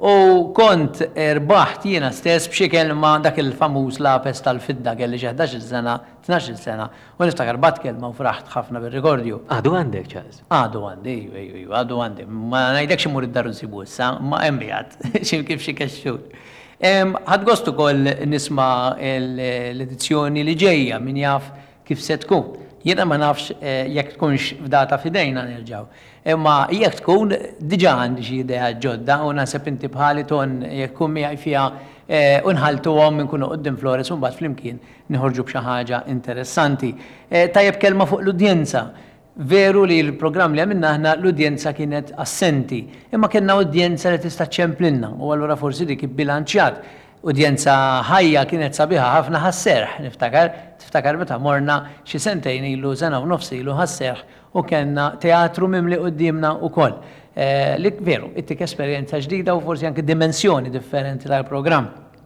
u kont rbaħt jiena stess b'xi kelma dak il-famuż lapes tal-fidda kelli xi 11 sena, 12 sena u niftakar bat kelma u fraħt ħafna bir-rigordju. Għadu għandek Charles? Għadu għandi, għadu għandi. Ma ngħidlekx imur id-daru nsibu issa, ma hemm biegħat kif xi kexxur. Ħadd gost ukoll nisma' l-edizzjoni li ġejja min jaf kif se tkun. Jiena ma nafx jekk tkunx f'data f'idejna nerġgħu. Imma jekk tkun diġà għandi xi idea ġodda u naħseb inti bħali ton jekk tkun miegħi fiha unħaltuhom inkunu qudiem Flores u mbagħad flimkien niħorġu b'xi ħaġa interessanti. Tajjeb kelma fuq l-udjenza. Veru li l-programm li għamilna aħna l-udjenza kienet assenti, imma kienna udjenza li tista' ċemplinna u allura forsi dik ibbilanċjat. Udjenza ħajja kienet sabiħa ħafna ħasserħ, tiftakar meta morna xi sentejn ilu sena u nofsi ilu ħasserħ u kellna teatru mimli qudiemna wkoll. Li veru, ittik esperjenza ġdida u forsi anke dimensjoni differenti tal-programm.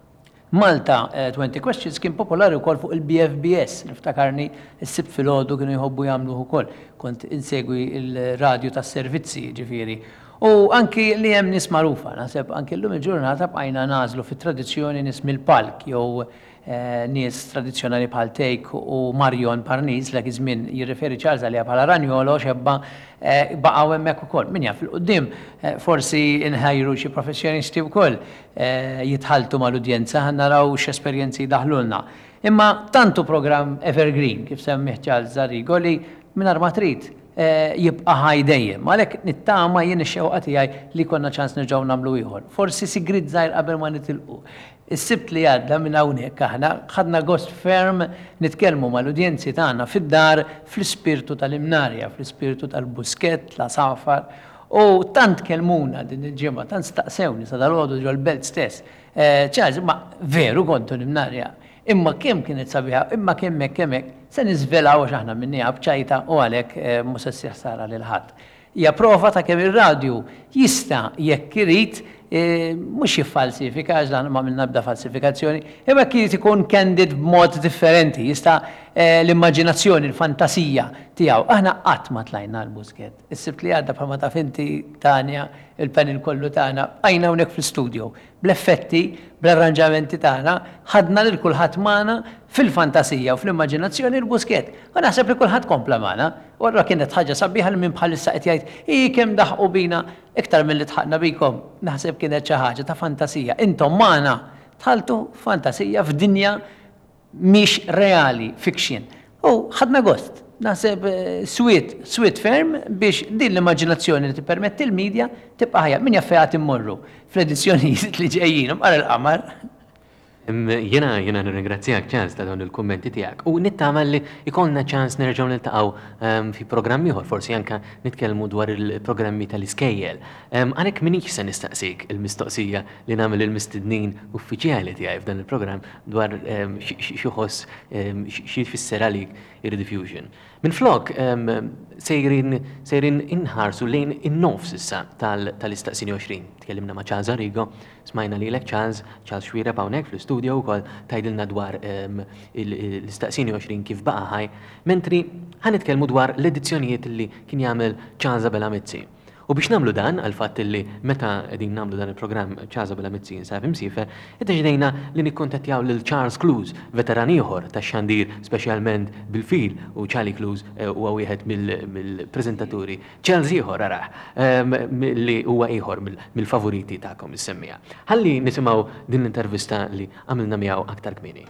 Malta 20 Questions kien popolari wkoll fuq il-BFBS, niftakarni s-sibt filgħodu kienu jħobbu jagħmluh ukoll. Kont insegwi il-radju tas-servizzi ġifieri. U anki li hemm nies magħrufa, naħseb anki llum il-ġurnata bqajna nażlu fit-tradizzjoni nies mill-palk jew nies tradizzjonali bħal Tejk u Marion Parniz li żmien jirriferi Charles għaliha bħala Ranjolo xebba baqgħu hemmhekk ukoll. Min jaf fil-qudiem forsi inħajru xi professjonisti wkoll jitħalltu mal-udjenza ħa naraw x'esperjenzi daħlulna. Imma tantu programm evergreen kif semmih Charles Arrigo li mingħajr ma trid jibqa' ħaj dejjem. Għalhekk nittama jien ix-xewqa tiegħi li konna ċans nerġgħu nagħmlu ieħor. Forsi sigrid żgħir qabel ma nitilqu. Is-sibt li għadda minn hawnhekk aħna ħadna gost ferm nitkellmu mal-udjenzi tagħna fid-dar fl-ispirtu tal-imnarja, fl-ispirtu tal-buskett, la safar. U tant kelmuna din il-ġimgħa, tant staqsewni sa dal-għodu ġol belt stess. Charles, ma veru kontu l-imnarja. Imma kemm kienet sabiħa, imma kemmek, se niżvelaw x'aħna minnija bċajta u għalhekk mhux se ssieħ sara lil ħadd. Hija prova ta' kemm ir-radju jista' jekk irid mhux jiffalsifika għax dan ma minna bda falsifikazzjoni, imma kien ikun candid b'mod differenti, jista' l-immaġinazzjoni, l-fantasija tiegħu. Aħna qatt ma tlajna l-buskett. Is-sibt li għadda bħalma taf inti Tanja, il-panel kollu tagħna bqajna hawnhekk fl-istudio, bl-effetti, bl-arranġamenti tagħna, ħadna lil kulħadd magħna fil-fantasija u fl-immaġinazzjoni l-buskett. U naħseb li kulħadd kompla magħna. U allura kienet ħaġa sabiħa li minn bħalissa qed jgħid kemm daħqu bina iktar milli tħaqna bikom. Naħseb kienet xi ħaġa ta' fantasija. Intom magħna tħaltu fantasija f'dinja mhix reali, fiction. U ħadna gost. Naħseb sweet ferm biex din l-immaġinazzjoni li tippermetti l-medja tibqa' ħajja min jaffejat immorru fl-edizzjonijiet li ġejjin ara l-qamar. Jena nirringrazzjak ċans ta' dawn il-kummenti tiegħek u nittama li ikollna ċans nerġgħu niltaqgħu fi programmi ieħor, forsi anke nitkellmu dwar il-programmi tal-iskejjel. Għalhekk minix se nistaqsik il-mistoqsija li nagħmel il-mistednin uffiċjali tiegħi f'dan il-programm dwar xi ħoss xi jfisser għalik ir-rediffusion. Min flok, sejrin inħarsu lejn in-nofs issa tal-istaqsini 20. Tkellimna ma' Charles Arrigo, smajna li Charles Xwira hawnhekk fl-istudio wkoll tgħidilna dwar l-istaqsini 20 kif baqa' ħaj, mentri ħanitkellmu dwar l-edizzjonijiet li kien jagħmel Charles Belamizzi. U biex namlu dan, għal-fatt li meta qegħdin namlu dan il-programm Charles Belamizzi jinsab imsifer, iddeċidejna li nikkontattjaw lil Charles Clues, veteran ieħor tax-xandir speċjalment bil-fil, u Charlie Clues huwa wieħed mill-preżentaturi Charles ieħor araħ li huwa ieħor mill-favoriti tagħkom is-semmija. Ħalli nisimgħu din l-intervista li għamilna miegħu aktar kmieni.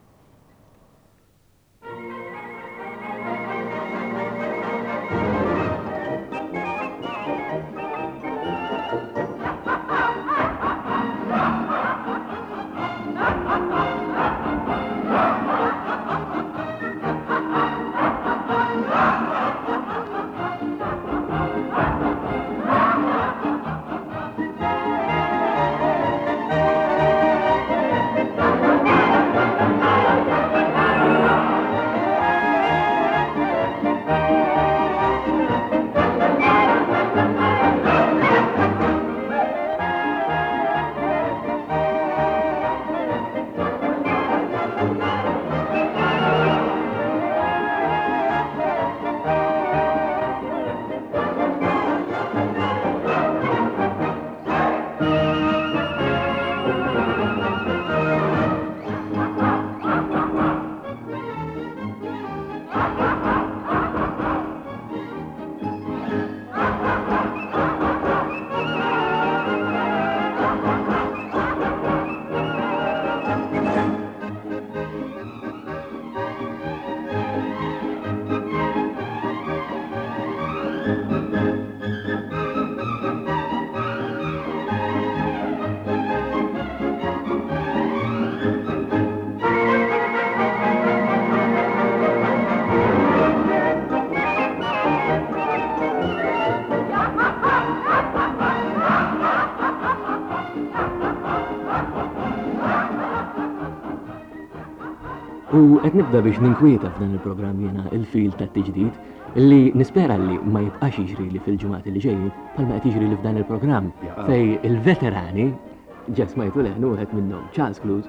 U qed nibda biex ninkwieta f'dan il-programm jiena il-fil tat-tiġdid illi nispera li ma jibqax jiġri li fil-ġimgħat li ġejjin bħalma qed jiġri li f'dan il-programm fej il-veterani ġa smajtu leħnu wieħed minnhom Charles Clues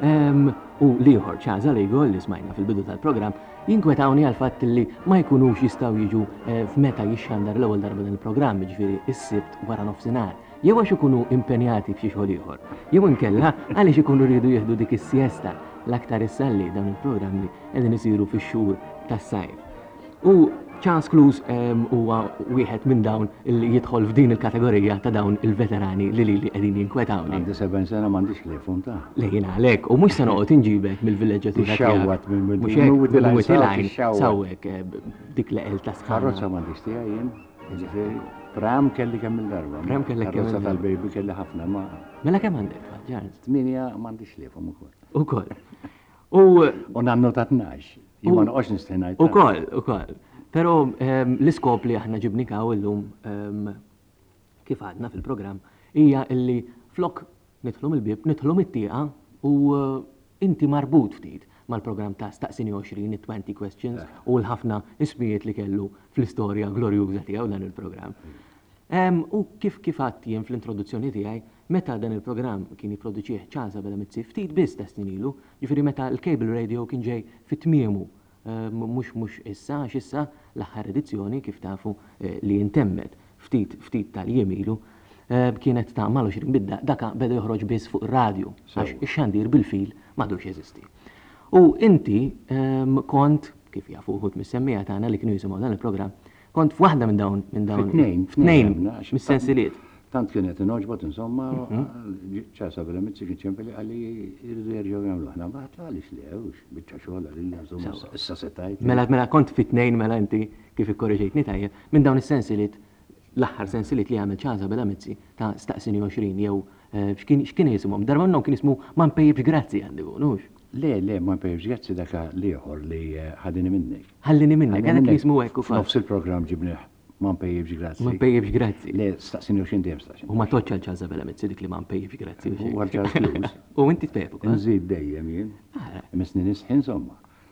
u liħor Charles Arrigo li smajna fil-bidu tal-programm jinkwetawni għal fatt li ma jkunux jistgħu jiġu f'meta jixxandar l-ewwel darba dan il-programm ġifieri is-sibt wara nofsinhar. Jew għax ikunu impenjati f'xi xogħol ieħor, jew inkella għaliex ikunu rridu jieħdu dik is-siesta l-aktar issalli dawn il-programmi qegħdin isiru fix-xhur tas-sajf. U Charles Clues huwa wieħed minn dawn li jidħol f'din il-kategorija ta' dawn il-veterani li qegħdin jinkwetawni. Għandi 7 sena m'għandix telefon ta' lejn għalhekk u mhux se noqgħod inġibek mill-villeġġatura Xawwat minn sawwek dik l-eqel ta' sħarra. Karozza m'għandix tiegħi jien, jiġifieri pram kelli kemm il-darba. Pram kellek kemm il-darba. Karozza tal-baby kelli ħafna ma. Mela kemm għandek, Charles? 8 m'għandix telefon ukoll. Ukoll. U nannu ta' 12. Jien ma noqgħodx nistennaj. Ukoll. Però l-iskop li aħna ġibnikaw illum kif għadna fil-programm hija illi flok nidħlu mill-bib, nidħlu mit-tieqa u inti marbut ftit mal-programm ta' Staqsini 20, 20 questions u l-ħafna ismijiet li kellu fl-istorja glorjuża tiegħu dan il-programm. U kif għadt jien fl-introduzzjoni tiegħi, meta dan il-programm kien jipproduċih Charles Belamizzi ftit biss ta' snin ilu, jiġifieri meta l-cable radio kien ġej fit-tmiemu mhux issa għax issa l-aħħar edizzjoni kif tafu li intemmet ftit tal-jiem ilu kienet ta' mal-20 bidda daka beda joħroġ biss fuq ir-radju għax ix-xandir bil-fil m'għadux jeżisti. U inti kont kif jafu wħud mis-semmija tagħna li kienu jisimgħu dan il-programm, kont f'waħda minn dawn f'tnejn mis-sensiliet. Tant kienet noġbot insomma, Charles Belamizzi kien ċempeli għalli jridu jerġgħu jagħmlu aħna ma għaliex li għewx biċċa xogħol għalli insomma issa setajt. Mela kont fit-tnejn mela inti kif ikkorreġejtni tajjeb minn dawn is-sensiliet l-aħħar sensiliet li għamel Charles Belamizzi ta' Staqsini 20 jew x'kien jisimhom darba minnhom kien ismu Ma npejjibx grazzi għandi nux. Le, Ma npejjibx grazzi daka liħor li ħallini minnek. Ħallini minnek, għanek li jismu hekk ukoll. Nofs il-programm ġibnieh Ma npejjibx grazzi. Ma npejjibx grazzi. Le, Staqsini 20 dejjem Staqsini. U ma toċċa l-Charles Belamizzi dik li ma npejjibx grazzi. U għal Charles Clues. U inti tpejjeb ukoll. Nżid dejjem jien. Misni nisħi insomma.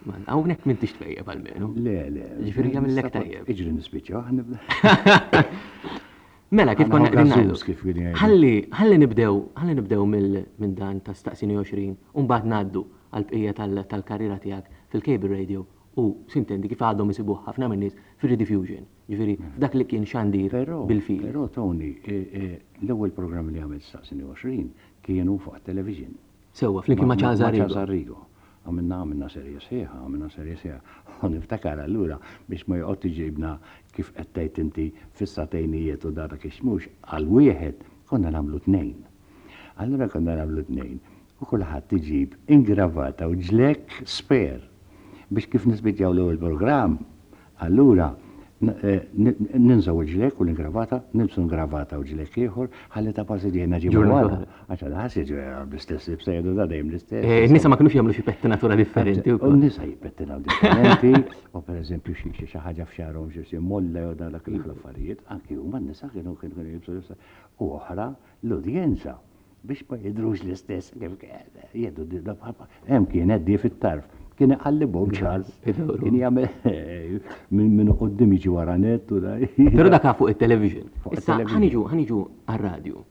Man, hawnhekk m'intix tfejjeb għal-menu. Le. Ġifieri jagħmellek tajjeb. Iġri nispiċċaw, nibda. Mela, kif konna qegħdin Għażuz kif qegħdin ngħidu. Ħalli nibdew minn dan ta' staqsini 20 u mbagħad ngħaddu għall-bqija tal-karriera tiegħek fil-cable radio u sintendi kif għadhom isibuh ħafna minn nies fir-rediffusion. Ġifieri dak li kien xandir bil-fil. Però Tony, l-ewwel programm li għamilt staqsini 20 kienu fuq television. Sewwa flimkien ma' Ċażar Rigo. Għamilna serja sieħa, u niftakar allura biex ma joqgħod iġibna kif qed tgħid inti fis-satejnijiet u dara kif mhux għal wieħed konna nagħmlu tnejn. Allura konna nagħmlu tnejn u kulħadd iġib ingravata u ġlek spare biex kif nisbitjaw l-ewwel programm. Allura ninżaw ġlek u l-ingravata, nilbsu ingravata u ġlek ieħor, ħalli ta' passi ġejna ġibu għal. Għaxa ħassi bl-istess bsejdu da dejjem l-istess. Nisa ma kinux jagħmlu xi pettinatura differenti. U nisa jippettinaw differenti, u pereżempju xi ħaġa f'xarhom xi molla jew dak l-affarijiet, anki huma n-nisa kienu jibsu u oħra l-udjenza biex ma jidrux l-istess kif jeddu hemm kien għeddi fit-tarf. Kien iqallibhom Charles. Kien jagħmel minn qudiem jiġi wara net u da. Però dak fuq it-television. Issa ħaniġu għar-radju.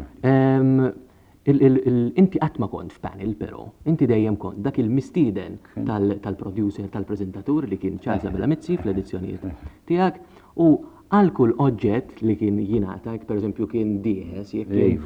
Inti qatt ma kont f'panel però, inti dejjem kont dak il-mistieden tal-producer, tal-preżentatur li kien Charles Abramizzi fl-edizzjonijiet tiegħek u għal kull oġġett li kien jingħatak, pereżempju kien dieħes,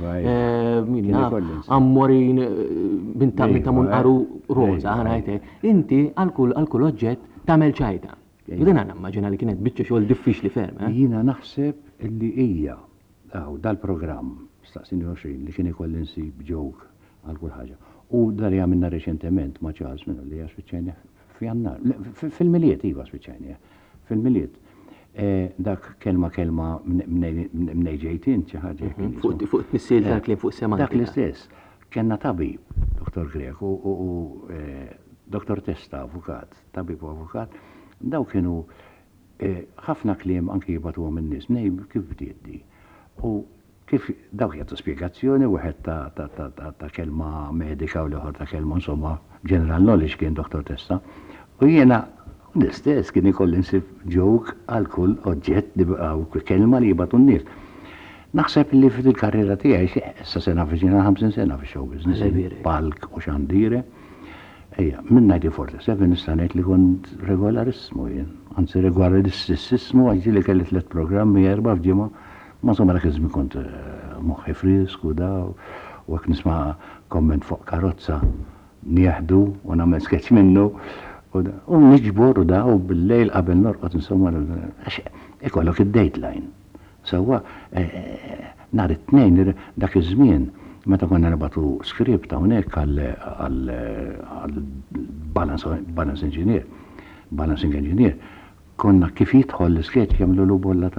ammorin binta munqaru roza, ngħidlek, inti għal kull oġġett tagħmel ċajta. U din għandna immaġina li kienet biċċa xogħol diffiċli ferm. Jiena naħseb illi hija dal-programm staqsini 20 li kien ikolli nsib joke għal kull ħaġa. U dar għamilna reċentement ma' Charles minnu li spiċċajna f'Jannar. Fil-miliet iva spiċċajna. Fil-miliet. Dak kelma mnejġejtin xi ħaġa. Fuq t-nissil dak li fuq semantika. Dak l-istess. Kenna tabib, Dr. Grek u Dr. Testa, avukat, tabib u avukat, daw kienu ħafna kliem anki jibatu minn nies, kif bdiet di. U kif dawk jagħtu spjegazzjoni wieħed ta' kelma medika u l-oħor ta' kelma insomma general knowledge kien Dr. Testa. U jiena l-istess kien ikolli nsib joke għal kull oġġett li bqgħu kelma li jibgħatu n-nies. Naħseb li fil-karriera tiegħi issa sena viċina 50 sena fi show business, palk u xandire. Ejja, minn 1947 nista' ngħid li kont regolarissimu jien, anzi regolarississimu għax li kelli 3 programmi 4 f'ġimgħa, ma insomma dak iż-żmien kont moħħi frisku da u hekk nisma' komment fuq karozza nieħdu u nagħmel sketch minnu. U niġbor u da u bil-lejl qabel norqod insomma għax ikollok id-dateline. Sewwa nhar it-tnejn dak iż-żmien meta konna nibgħatu skript hawnhekk għal balancing engineer, konna kif jidħol l-sketch jagħmlu lu bolla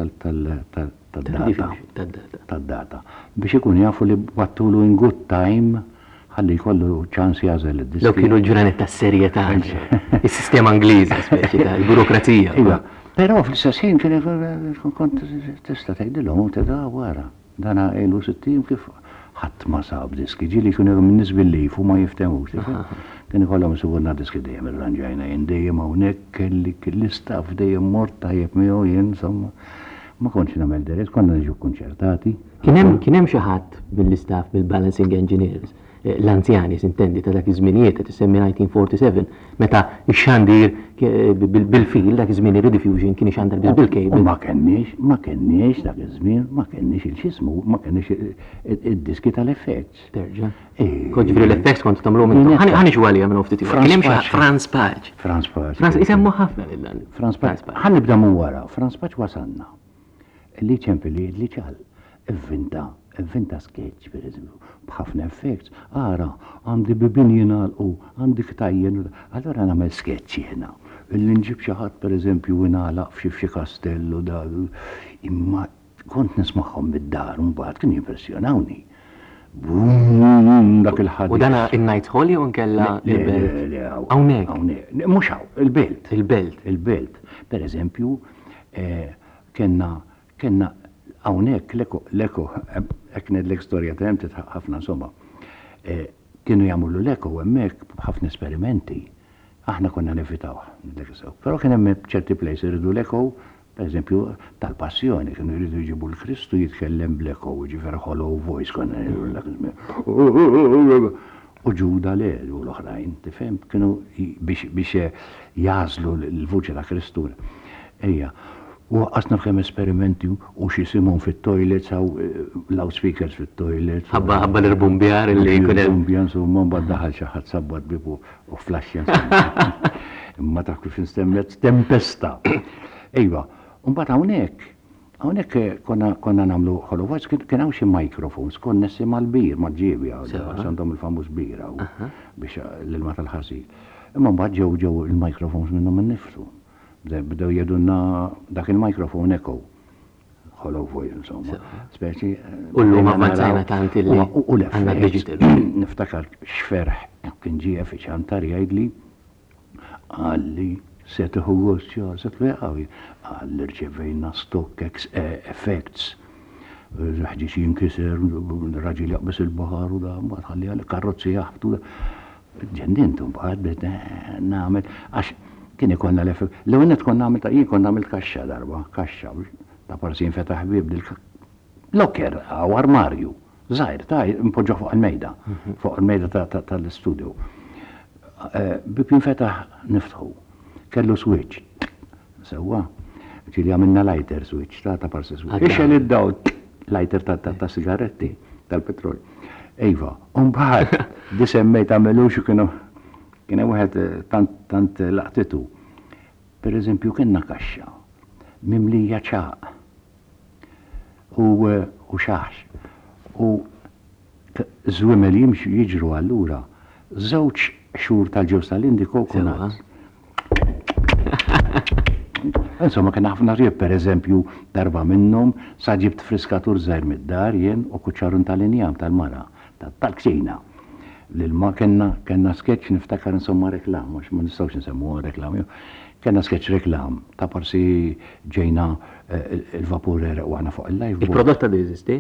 tad-data biex ikun jafu li battulu in good time ħalli jkollu ċans jażel id-diski. Daw kienu l-ġuranet tas-serjetà, is-sistema Ingliżi speċi tal-burokrazija. Però fl-istess ħin kont tista' tgħidilhom u tgħidha wara. Dana ilu 60 kif ħadd ma sab diski, ġieli kienu minn nies bil-lif u ma jiftemux. Kien ikollhom isugurna diski dejjem irranġajna jien dejjem hawnhekk kelli l-istaff dejjem mort tajjeb miegħu jien insomma. Ma kontx nagħmel deret, konna niġu kkunċertati. Kien hemm xi ħadd mill-istaff mill-balancing engineers l-anzjani sintendi ta' dak iż-żminijiet qed isemmi 1947 meta x-xandir bil-fil dak iż-żmien ir-rediffusion kien ixandar bil-cable. Ma kenniex dak iż-żmien, ma kenniex il-xismu, ma kenniex id-diski tal-effects. Terġa'. Kont ġifieri l-effects kont tagħmluhom intom. Ħanixu għalija minn ftit ieħor. Kien hemm xi Franz Paċ. Franz Paċ. Isemmu ħafna lil dan. Franz Paċ. Ħannibda minn wara. Franz Paċ wasanna. Li ċempeli li ċal. Evvinta sketch, per eżempju, bħafna effects. Ara, għandi bibin jingħalqu, għandi ktajjen. Allora nagħmel sketch jiena. Illi nġib xi ħadd per eżempju jingħalaq f'xi kastellu da. Imma kont nismagħhom mid-dar mbagħad kien jimpressjonawni. Dak il-ħadd. U dana in-Night Hall jew nkella il-Belt? Hawnhekk. Mhux hawn, il-Belt. Il-Belt. Per eżempju, kenna hawnhekk l-eko hekk ngħidlek storja ta' hemm ħafna insomma. Kienu jagħmlu l-eko hemmhekk b'ħafna esperimenti. aħna konna nevitaw. Pero kien hemm ċerti place irridu l-echo, per eżempju, tal-passjoni, kienu jridu jġibu l-Kristu jitkellem bl-echo, ġifer hollow voice, konna u ġuda le, u l-oħrajn, tifhem, kienu biex jazlu l-vuċi ta' Kristu. Ejja, u għasna f'kem esperimenti u xi simon fit-toilets, għaw loudspeakers fit-toilets. Ħabba l-irbumbjar li jkun hemm. Irbumbjar, insomma, mbagħad daħal xi ħadd sabbat bibu u flashja. Imma ta' kif instemmet tempesta. Ejwa, mbagħad hawnhekk konna nagħmlu hollow voice kien hawn xi microphones konnessi mal-bir, mal-ġiebi għandhom il-famuż bir biex l-ilma tal-ħasil. Imma mbagħad ġew il-microphones minnhom innifsu. Bdew jedunna dak il-mikrofon echo. Hollow voice, insomma. Speċi. U l-lum avanzajna tant illi għanna digital. Niftakar xferħ kien ġie effiċjantar jgħidli għalli se tieħu gost ċarset li għawi għalli rċevejna stock effects. Ħġiex jinkiser, raġil jaqbes il-bahar u da, mbagħad ħalli għalli karrozzi jaħbtu. Ġendintu mbagħad nagħmel għax kien ikonna l-effekt. L-għinnet konna għamil jien konna għamil kaxxa darba, kaxxa, ta' parsin fetaħ bib locker, għaw armarju, zaħir, ta' impoġġa fuq il-mejda tal-studio. Bib jinfetaħ niftħu, kellu switch, sewa, ġili għamilna lighter switch, ta' parsi switch. Ixel id-daw, lighter ta' sigaretti, tal-petrol. Ejva, un-baħad, disemmejt għamilux kienu wieħed tant laqtitu. Per eżempju, kienna kaxxa, mimlija ċaq u xaħx. U żwiemel jimxu jiġru allura żewġ xhur tal-ġews tal-indico kunat. Insomma, kien ħafna rieb, per eżempju, darba minnhom sa ġibt friskatur żgħir mid-dar jien u kuċċarun tal-injam tal-mara, tal-ksina. L-ilma kena sketch niftakar insomma reklam, mux ma nistawx nsemmu reklam, kena sketch reklam, ta' parsi ġejna il-vapur u għana fuq il-live. Il-prodotta di eżisti?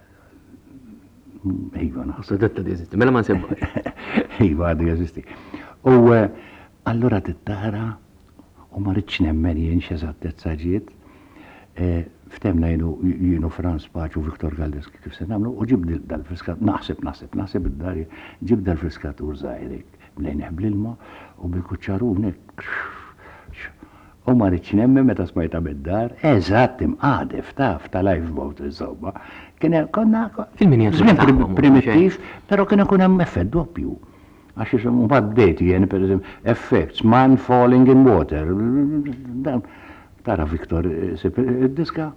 Ejwa, il-prodotta di eżisti, mela ma nsebbu. Ejwa, di eżisti. U allora tittara u ma rridx nemmen jien xeżattezza ġiet, ftemna jienu Franz Paċ u Viktor Galdeski kif se namlu u ġib dal-friskatur, naħseb id-darja, ġib dal-friskatur zaħirek, mlejneħ bl-ilma u bil-kuċċarunek. U ma rridx nemmen meta smajta bid-dar, eżatt imqadef taf ta' lifeboat insomma. Konna primitiv, pero kien ikun hemm effett doppju. Għax jisimmu bad-dejti jien per eżempju, effects, man falling in water. Tara Viktor, id-diska,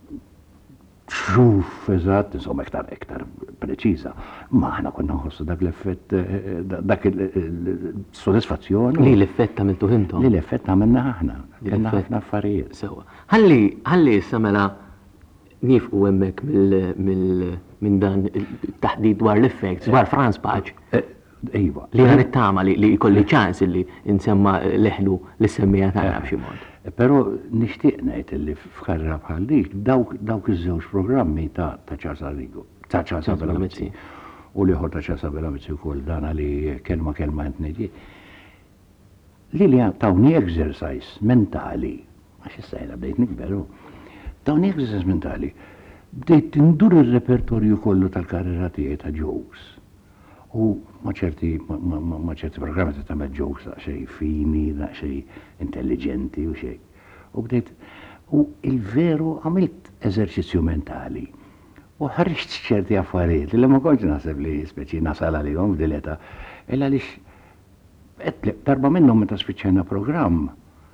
xuf, eżatt, insomma, ektar preċiża. Ma ħana konna nħossu dak l-effett, dak il-soddisfazzjoni. Li l-effett għamiltu hintom? Li l-effett għamilna ħana, għanna ħafna affarijiet. Sewa. Ħalli samela nifqu hemmhekk minn dan il-taħdid dwar l-effekt, dwar Franz Paċ. Ejwa. Li għan it-tama li jkolli ċans li insemma leħlu l-semmija tagħna b'xi mod. Pero nixtieq ngħid li f'karra bħal dik dawk iż-żewġ programmi ta' Charles Arrigo, ta' Charles Abela-Mizzi u liħor ta' Charles Abela-Mizzi wkoll dana li kelma qed ngħid. Li tawni exercise mentali, għax issajna bdejt nikberu, tawni exercise mentali, bdejt tindur ir-repertorju kollu tal-karriera tiegħi ta' jokes. U ma ċerti programmi ta' tagħmel jokes ta' xej fini, ta' xej intelligenti u xej. U bdejt, u il-veru għamilt eżerċizzju mentali. U ħarriġt ċerti affarijiet li ma kontx naħseb li speċi nasal għalihom f'dileta. Illa lix darba minnhom meta spiċċajna programm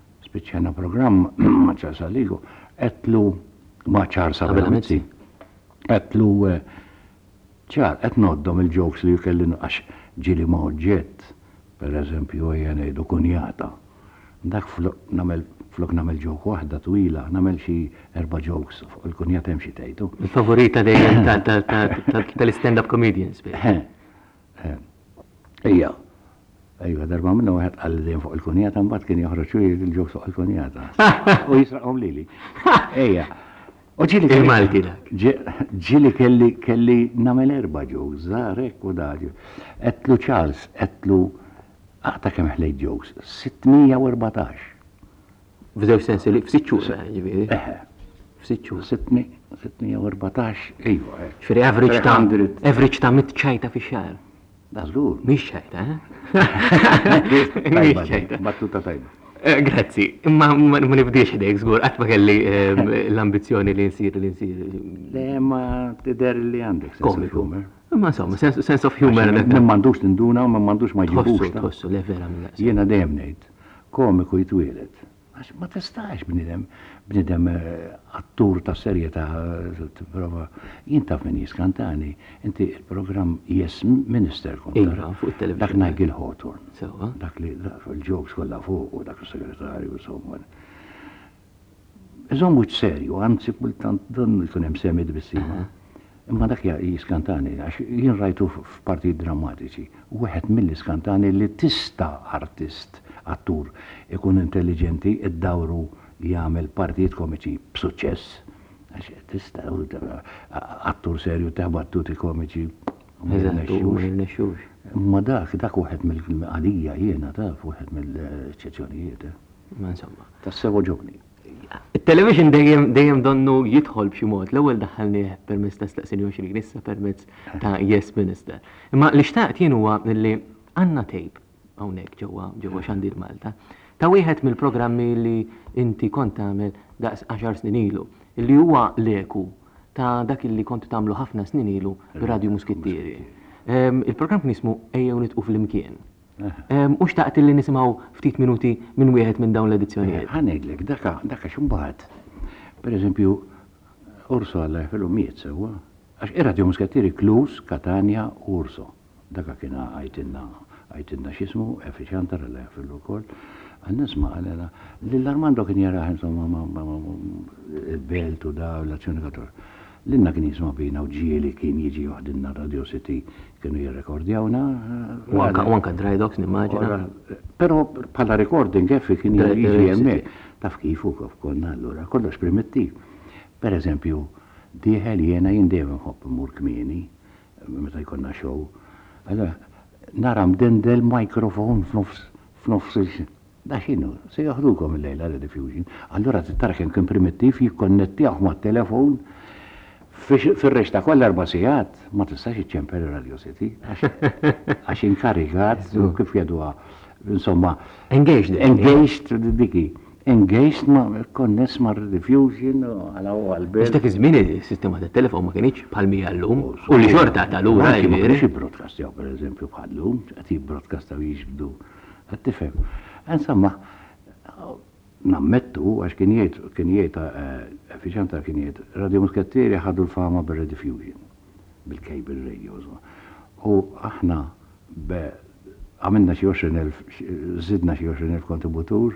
ma' Charles Arrigo, qedlu ma' Charles Abela-Mizzi. Qedlu ċar, qed noddhom il-jokes li kelli għax ġili ma' oġġett, per eżempju ngħidu kunjata. Dak flok namel joke waħda twila, namel xi 4 jokes fuq il-kunjata hemm xi tgħidu. Il-favorita dejjem tal-stand-up comedians. Ejja, darba minna wieħed qal dejjem fuq il-kunjata mbagħad kien joħroġ il-jokes fuq il-kunjata. U jisraqhom lili. Ejja. Il-Malti dak. Ġili kelli namel 4 jokes, żarek u daġu. Qedlu Charles, qedlu Aqta kemm ħlejt jokes, 614. F'żewġ sensi li f'sitt xhur, ġifieri. F'sitt xhur. 614, ejwa. Ġifieri average ta' 100 ċajta fix-xahar. Dażgur. Mhix ċajta, Tajba, battuta tajba. Grazzi, imma ma nibdiex ħdejk żgur, qatt ma kelli l-ambizzjoni li nsir. Le ma tidher li għandek sense of Komiku. humor. Ma insomma, sense of humor. Min m'għandux tinduna u min m'għandux ma jġibux. Tħossu, le vera mill Jiena dejjem ngħid, komiku jitwielet. Għax ma tistax bnidem attur ta' serjetà tipprova. Jien taf min jiskantani, inti il-programm Yes Minister kont Iva, fuq it-television. Dak Nigel Hawthorne. Sewa. Dak li il-jokes kollha fuq u dak is-segretarju insomma. Iżomm wiċċ serju, anzi kultant dan jkun hemm semid bissima. Imma dak jiskantani, għax jien rajtu f'partijiet drammatiċi. Wieħed mill-iskantani li tista' artist, attur, ikun intelligenti, id-dawru jagħmel partijiet komiċi b'suċċess. Għax tista' attur serju ta' battuti komiċi. Nexxux. Imma dak wieħed mill-għalija jiena taf wieħed mill-eċċezzjonijiet. Ma insomma. Tassew ġobni. Il-television dejjem donnu jidħol b'xi mod. L-ewwel daħħalni permezz ta' staqsini 20 issa permezz ta' Yes Minister. Imma li xtaqt jien huwa li għandna tape hawnhekk ġewwa Xandir Malta ta' wieħed mill-programmi li inti kont tagħmel daqs 10 snin ilu, illi huwa l-eku ta' dak illi kontu tagħmlu ħafna snin ilu bir-Radju Muskittieri. Il-programm kien ismu Ejjew nitqu fl-imkien. U xtaqt li nisimgħu ftit minuti minn wieħed minn dawn l-edizzjonijiet. Ħanejdlek, daka x'imbagħad. Pereżempju, Urso Alla fil-umiet sewwa. Għax ir-Radju Muskittieri Klus, Katania u Urso. Daka kien għajtinna x'ismu, effiċjantar Alla fil-ukoll. Għannisma għalena, l-Armando kien jaraħ insomma il-belt u da l-azzjoni kator. L-inna kien jisma bina u ġieli kien jiġi joħdinna Radio City kienu jirrekordjawna. U anka Dry Dogs nimmaġina. Pero bħala recording effi kien jiġi jemmek. Taf kifu konna allura, kollox primittiv. Per eżempju, diħel jena jindew nħobb mur kmieni, meta jkonna show. Naram dendel mikrofon f'nofs da xinu, se joħdukom il-lejla Rediffusion. Allora t-tara kien primittiv jikkonnettjaħ ma' telefon fil-reċta koll 4 sigħat, ma tistax iċċemper Radio City, għax inkarikat, kif jaduha, insomma, engaged diki, engaged ma konness ma' Rediffusion, għalaw għal-bel. Dak iż-żmien is-sistema tat-telefon ma kienx bħal-mija llum, u li xorta tal-lura Ma kienx jibbrodkastaw per eżempju bħal-lum, qed jibbrodkastaw jiġbdu, qed tifhem. Insomma, nammettu, għax kien jgħid effiċjanta kien jgħid, Radio Muskittieri ħadu l-fama bir-Rediffusion, bil-cable radios. U aħna għamilna xi 20,000, żidna xi 20,000 kontributur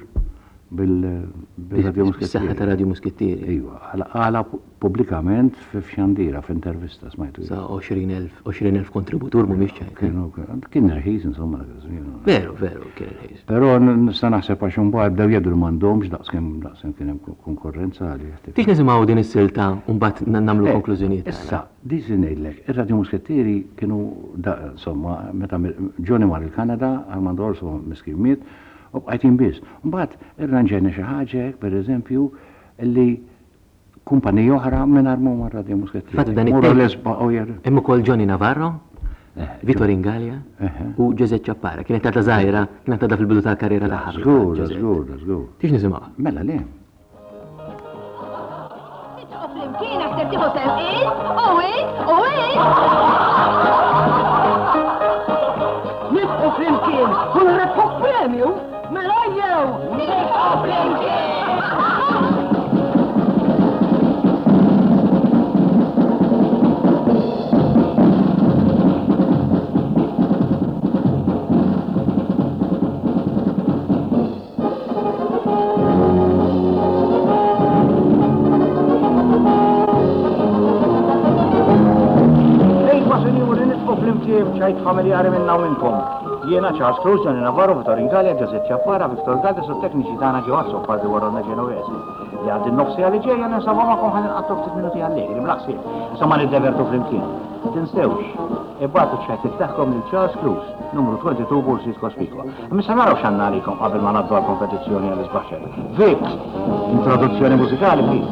bil-Radio Muskittieri. Saħħa ta' Radio Muskittieri. Ejwa, għala pubblikament f'Xandira f'intervista smajtu. Sa 20,000 kontributur mhumiex ċajt. Kien rħis insomma. Veru, kien rħis. Però nista' naħseb għax imbagħad bdew jgħidu l-m'għandhomx daqskemm kien hemm konkurrenza għalih. Tix nisimgħu din is-silta u mbagħad nagħmlu konklużjonijiet tagħna. Issa, diżi ngħidlek, ir-Radio Muskittieri kienu insomma meta Johnny mar il-Kanada, Armando Orso miskin miet, u bqajtin biss. Mbagħad irranġajna xi ħaġa pereżempju li kumpanija oħra mingħajr ma mar Radio Muskittieri. Fatt dan hemm ukoll Johnny Navarro, Vito Ringalja u Giuseppe Ciappara. Kienet għadha żgħira, kienet għadha fil-bidu tal-karriera tagħha. Żgur. Tix nisimgħu? Mela le. Flimkien aktar tieħu sewqien, nitqu flimkien, u nrebħu premju, mela jew nitqu flimkien. ċajt familjari minna u minnkom. Jiena Charles Cruz, Johnny Navarro, Vito Ringalja, Giuseppe Ciappara, Victor Galdes u tekniċi tagħna ġew għas-soffa Ġenovesi. li għad il-nofsija li ġeja nisabu ma'kom ħan inqattu ftit minuti għallegri, blaħsir. Insomma niddevertu flimkien. Tinsewx, ibbatu ċajt iftaħkom lil Charles Cruz, numru 22 Bull Street Cospiqua. Missa naraw x'għandna għalikom qabel ma naddu għall-kompetizzjoni għall-isbaħxer. Vic, introduzzjoni mużikali please.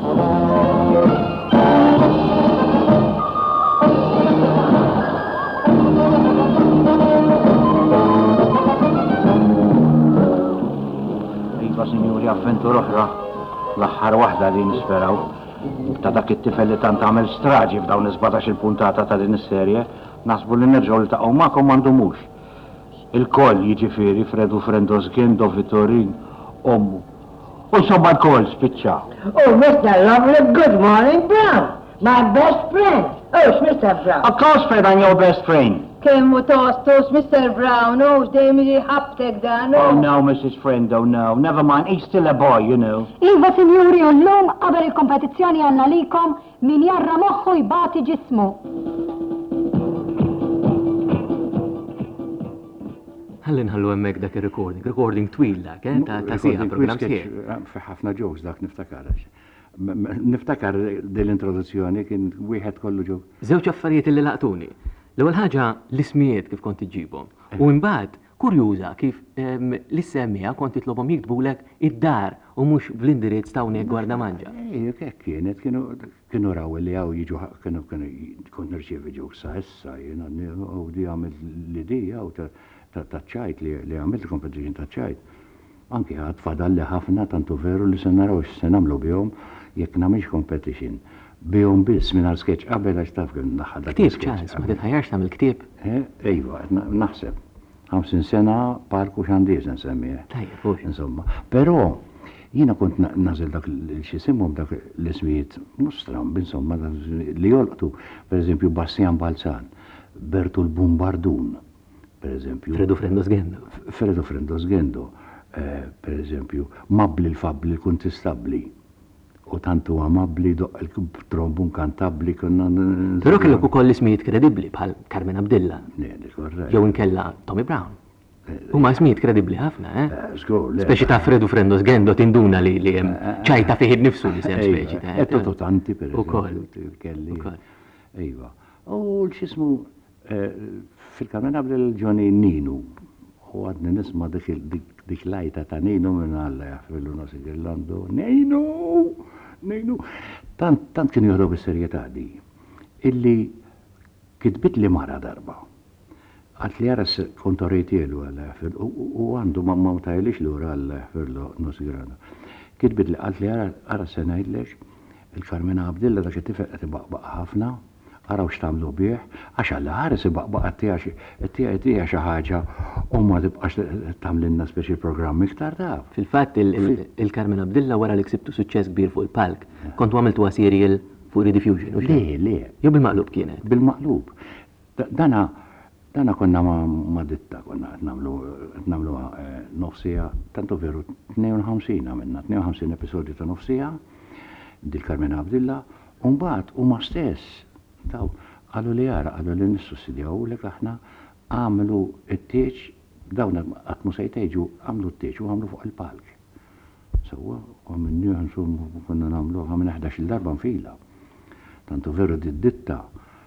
Signori avventur oħra, l-aħħar waħda li nisperaw, ta' dak it-tifel li tant għamel straġi f'dawn 17 puntata ta' din is-serje, nasbu li nerġgħu li taqgħu magħkom m'għandhomux. Il-koll jiġifieri Fredu Frendos Gendo Vittorin ommu. U insomma l-koll spiċċa. Oh, Mr. Lovely, good morning, Brown. My best friend. Oh, Mr. Brown. Of course, Fred, I'm your best friend. Kemmu tostos, Mr. Brown, oh, dejjem ħabtek dan, Oh no, Mrs. Friend, oh no. Never mind, he's still a boy, you know. Iva, sinjuri, u l-lum qabel il-kompetizzjoni għanna likom min jarra moħħu jbati ġismu. Ħalli nħallu hemmhekk dak ir-recording twil dak, ta' sieħa programm sieħ. Fi ħafna jokes dak niftakar. Niftakar dell-introduzzjoni kien wieħed kollu ġok. Żewġ affarijiet li laqtuni. L-ewwel ħaġa l-ismijiet kif kont iġibhom. U mbagħad kurjuża kif l-issemmija kont titlobhom jiktbulek id-dar u mhux bl-indirizz ta' hawnhekk gwarda manġa. Hekk kienet kienu raw li hawn jiġu kienu kont nirċievi jokes sa issa jiena u di għamel l-idea u ta' ċajt li għamilt il-competition ta' ċajt. Anki għad fadalli ħafna tantu veru li se naraw x'se nagħmlu bihom jekk nagħmilx competition. Bihom biss minn għal-sketch qabel għax taf kien naħħad. Ktieb ċans, ma titħajjarx tagħmel ktieb. Ejwa, naħseb. 50 sena parku xandiż nsemmih. Tajjeb, insomma. Però jiena kont nażel dak x'isimhom dak l-ismijiet mhux stramb, insomma, li jolqtu, pereżempju Bastian Balzan, Bertul Bumbardun, pereżempju. Fredu Frendos Gendo. Fredu Frendos Gendo, pereżempju, Mabli l-Fabli l-Kuntistabli. U tantu għamabli doq il-trombun kantabli konna. Però kellek ukoll ismijiet kredibbli bħal Carmen Abdilla. Korrekt. Jew inkella Tommy Brown. Huma ismijiet kredibbli ħafna, Żgur. Speċi ta' Fredu Frendos Gendo tinduna li hemm ċajta fih nifsu li sem speċi ta' Etto tanti per ukoll. Kelli. Ejwa. U x'ismu fil-Carmen Abdilla Johnny Ninu. U għadni nisma dik lajta ta' Ninu minn Alla jaffrillu nasi Girlando. Ninu! Tant kien joħrob is-serjetà di. Illi kitbit li mara darba. Għat li għaras kontorejtielu Alla jaffrillu u għandu ma tajlix l-ura Alla jaffrillu nasi Girlando. Kitbit li għat li għaras senajdlek il-Carmen Abdilla dak it-tifel qed ibaqbaq ħafna. Għaraw x'tamlu bih, għax Alla ħares ibaqbaq għattija xi ħaġa u ma tibqax tagħmlilna speċi programm iktar taf. Fil-fatt il-Carmen Abdilla wara li ksibtu suċċess kbir fuq il-palk, kontu għamiltuha serial fuq Rediffusion. Le. Jew bil-maqlub kienet. Bil-maqlub. Dana konna ma ditta konna qed nagħmlu nofsija, tantu veru 52 għamilna, 52 episodju ta' nofsija, dil-Carmen Abdilla, u mbagħad huma stess. Taw, għallu li jara, għallu li nissussidjaw li aħna għamlu it-teċ, dawna għatmu sejteġu għamlu it-teċ u għamlu fuq il-palk. Sawa, għamilni għansum konna għamlu għamilni 11 darba nfila. Tantu veru ditta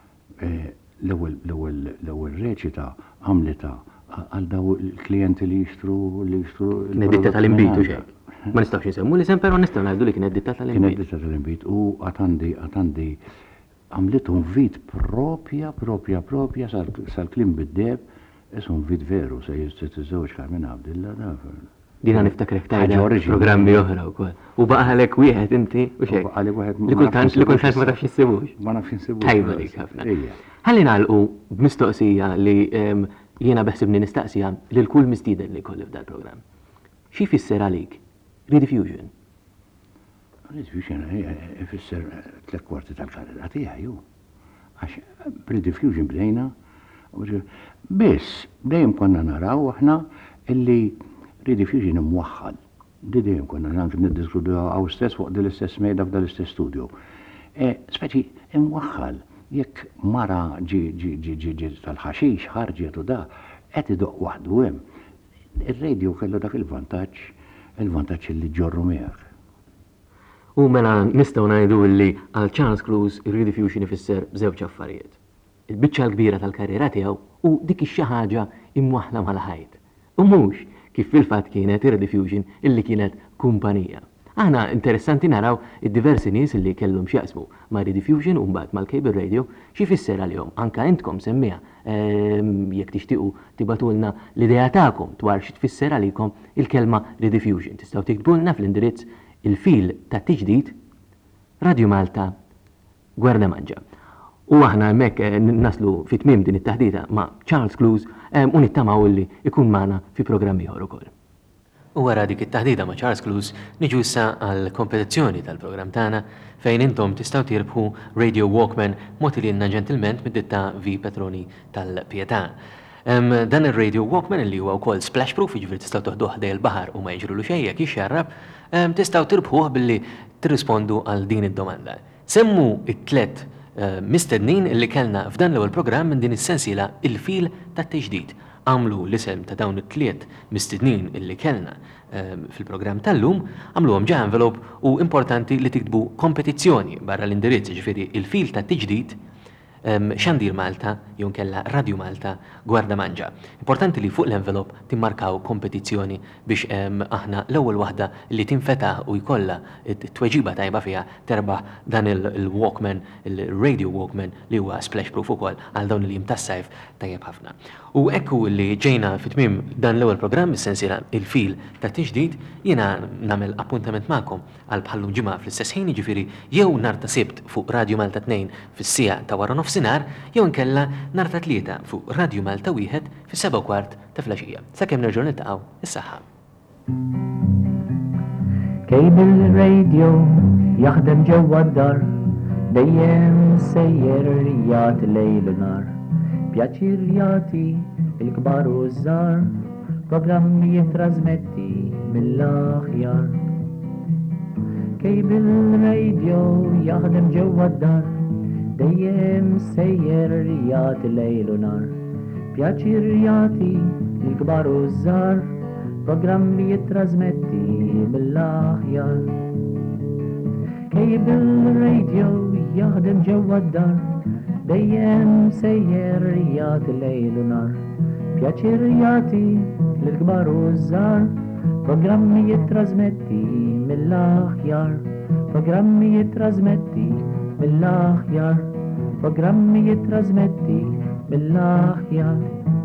l-ewel reċita għamlita għal daw il-klienti li jistru. Kienet ditta tal-imbitu xej. Ma nistawx nisemmu li sem, pero nistaw ngħidu li kienet ditta tal-imbit. Kienet ditta tal-imbit u għatandi għamlitum vid propja sal-klim bid-deb, isum vid veru se jistizzewġ Carmen Abdilla. Dina niftakrek tajda programmi oħra u kol. U baqalek wieħed inti u xek. Li kultant ma tafx jissibux. Ma nafx jissibux. Tajba dik ħafna. Ħalli nagħlqu b'mistoqsija li jiena beħsibni nistaqsija lil kull mistieden li kolli f'dal programm. Xi fisser għalik Rediffusion? Rediffusion ifisser 3/4 tal-karriera tiegħi ju. Għax Rediffusion bdejna biss dejjem konna naraw aħna illi Rediffusion imwaħħal. Dejjem konna niddiskutu għaw stess fuq dil-istess mejda f'dal-istess studio. Speċi imwaħħal jekk mara ġi tal-ħaxix ħarġet u da qed idoq waħdu hemm. Ir-radio kellu dak il-vantaġġ li ġorru miegħek. U mela nistgħu ngħidu li għal Charles Cruise ir-rediffusion ifisser żewġ affarijiet. Il-biċċa l-kbira tal-karriera tiegħu u dik xi ħaġa imwaħla mal-ħajt. U mhux kif fil-fatt kienet ir-rediffusion illi kienet kumpanija. Aħna interessanti naraw id-diversi nies illi kellhom x'jaqsmu ma' rediffusion u mbagħad mal-cable radio xi fisser għalihom. Anka intkom semmiha jekk tixtiequ tibatulna l-idea tagħkom dwar xi tfisser għalikom il-kelma rediffusion. Tistgħu tiktbulna fl-indirizz il-fil ta' tiġdid Radio Malta Gwerda Manġa. U aħna hemmhekk naslu fit-tmiem din it-taħdita ma' Charles Cruise u nittamaw li ikun magħna fi programm ieħor ukoll. U wara dik it-taħdita ma' Charles Cruise niġu issa għall kompetizzjoni tal-programm tagħna fejn intom tistgħu tirbħu Radio Walkman motililna ġentilment mid-ditta V Petroni tal-Pietà. Dan ir-Radio Walkman li huwa wkoll splashproof, jiġifieri tistgħu toħduh ħdej il-baħar u ma jiġrulu xejn jekk jixxarrab, tistgħu tirbħuh billi tirrispondu għal din id-domanda. Semmu it-tlet mistednin illi kellna f'dan l-ewwel programm minn din is-sensiela il-fil tat-tiġdid. Għamlu l-isem ta' dawn it-tliet mistednin illi kellna fil-programm tal-lum, għamluhom ġa envelope u importanti li tiktbu kompetizzjoni barra l-indirizz, ġifieri il-fil tat-tiġdid Xandir Malta, jew kella Radio Malta Gwerda Manġa. Importanti li fuq l-envelop timmarkaw kompetizzjoni biex aħna l-ewwel waħda li tinfetaħ u jkollha t-tweġiba tajba fiha terbaħ dan il-Walkman, il-Radio Walkman li huwa splashproof ukoll għal dawn li jimtassajf tajjeb ħafna. U ekku li ġejna fit-tmiem dan l-ewwel programm is-sensiela il-fil ta' tiġdid, jiena nagħmel appuntament magħkom għal bħallum ġimgħa fl-istess ħin, jiġifieri jew nhar ta' Sibt fuq Radio Malta 2 fis-sija ta' wara nofsinhar, jew inkella nhar ta' Tlieta fuq Radio Malta 1 fis-7:15 ta' filgħaxija. Sakemm nerġgħu niltaqgħu is-saħħa. Cable radio jaħdem ġewwa d-dar, dejjem sejjer jagħti lejl u nar. Pjaċir jagħti il-kbar u żgħar, programmi jittrażmetti mill-aħjar. Cable radio jaħdem ġewwa d-dar, dejjem sejjer jagħti lejl u nar. Pjaċir jagħti il-kbar u żgħar, programmi jittrażmetti mill-aħjar. Cable radio jaħdem ġewwa d-dar, dejjem sejjer jagħti lejl u nar. Pjaċir jagħti lill-kbar u żgħar, programmi jittrażmetti mill-aħjar. Programmi jittrażmetti mill-aħjar. Programmi jittrażmetti mill-aħjar.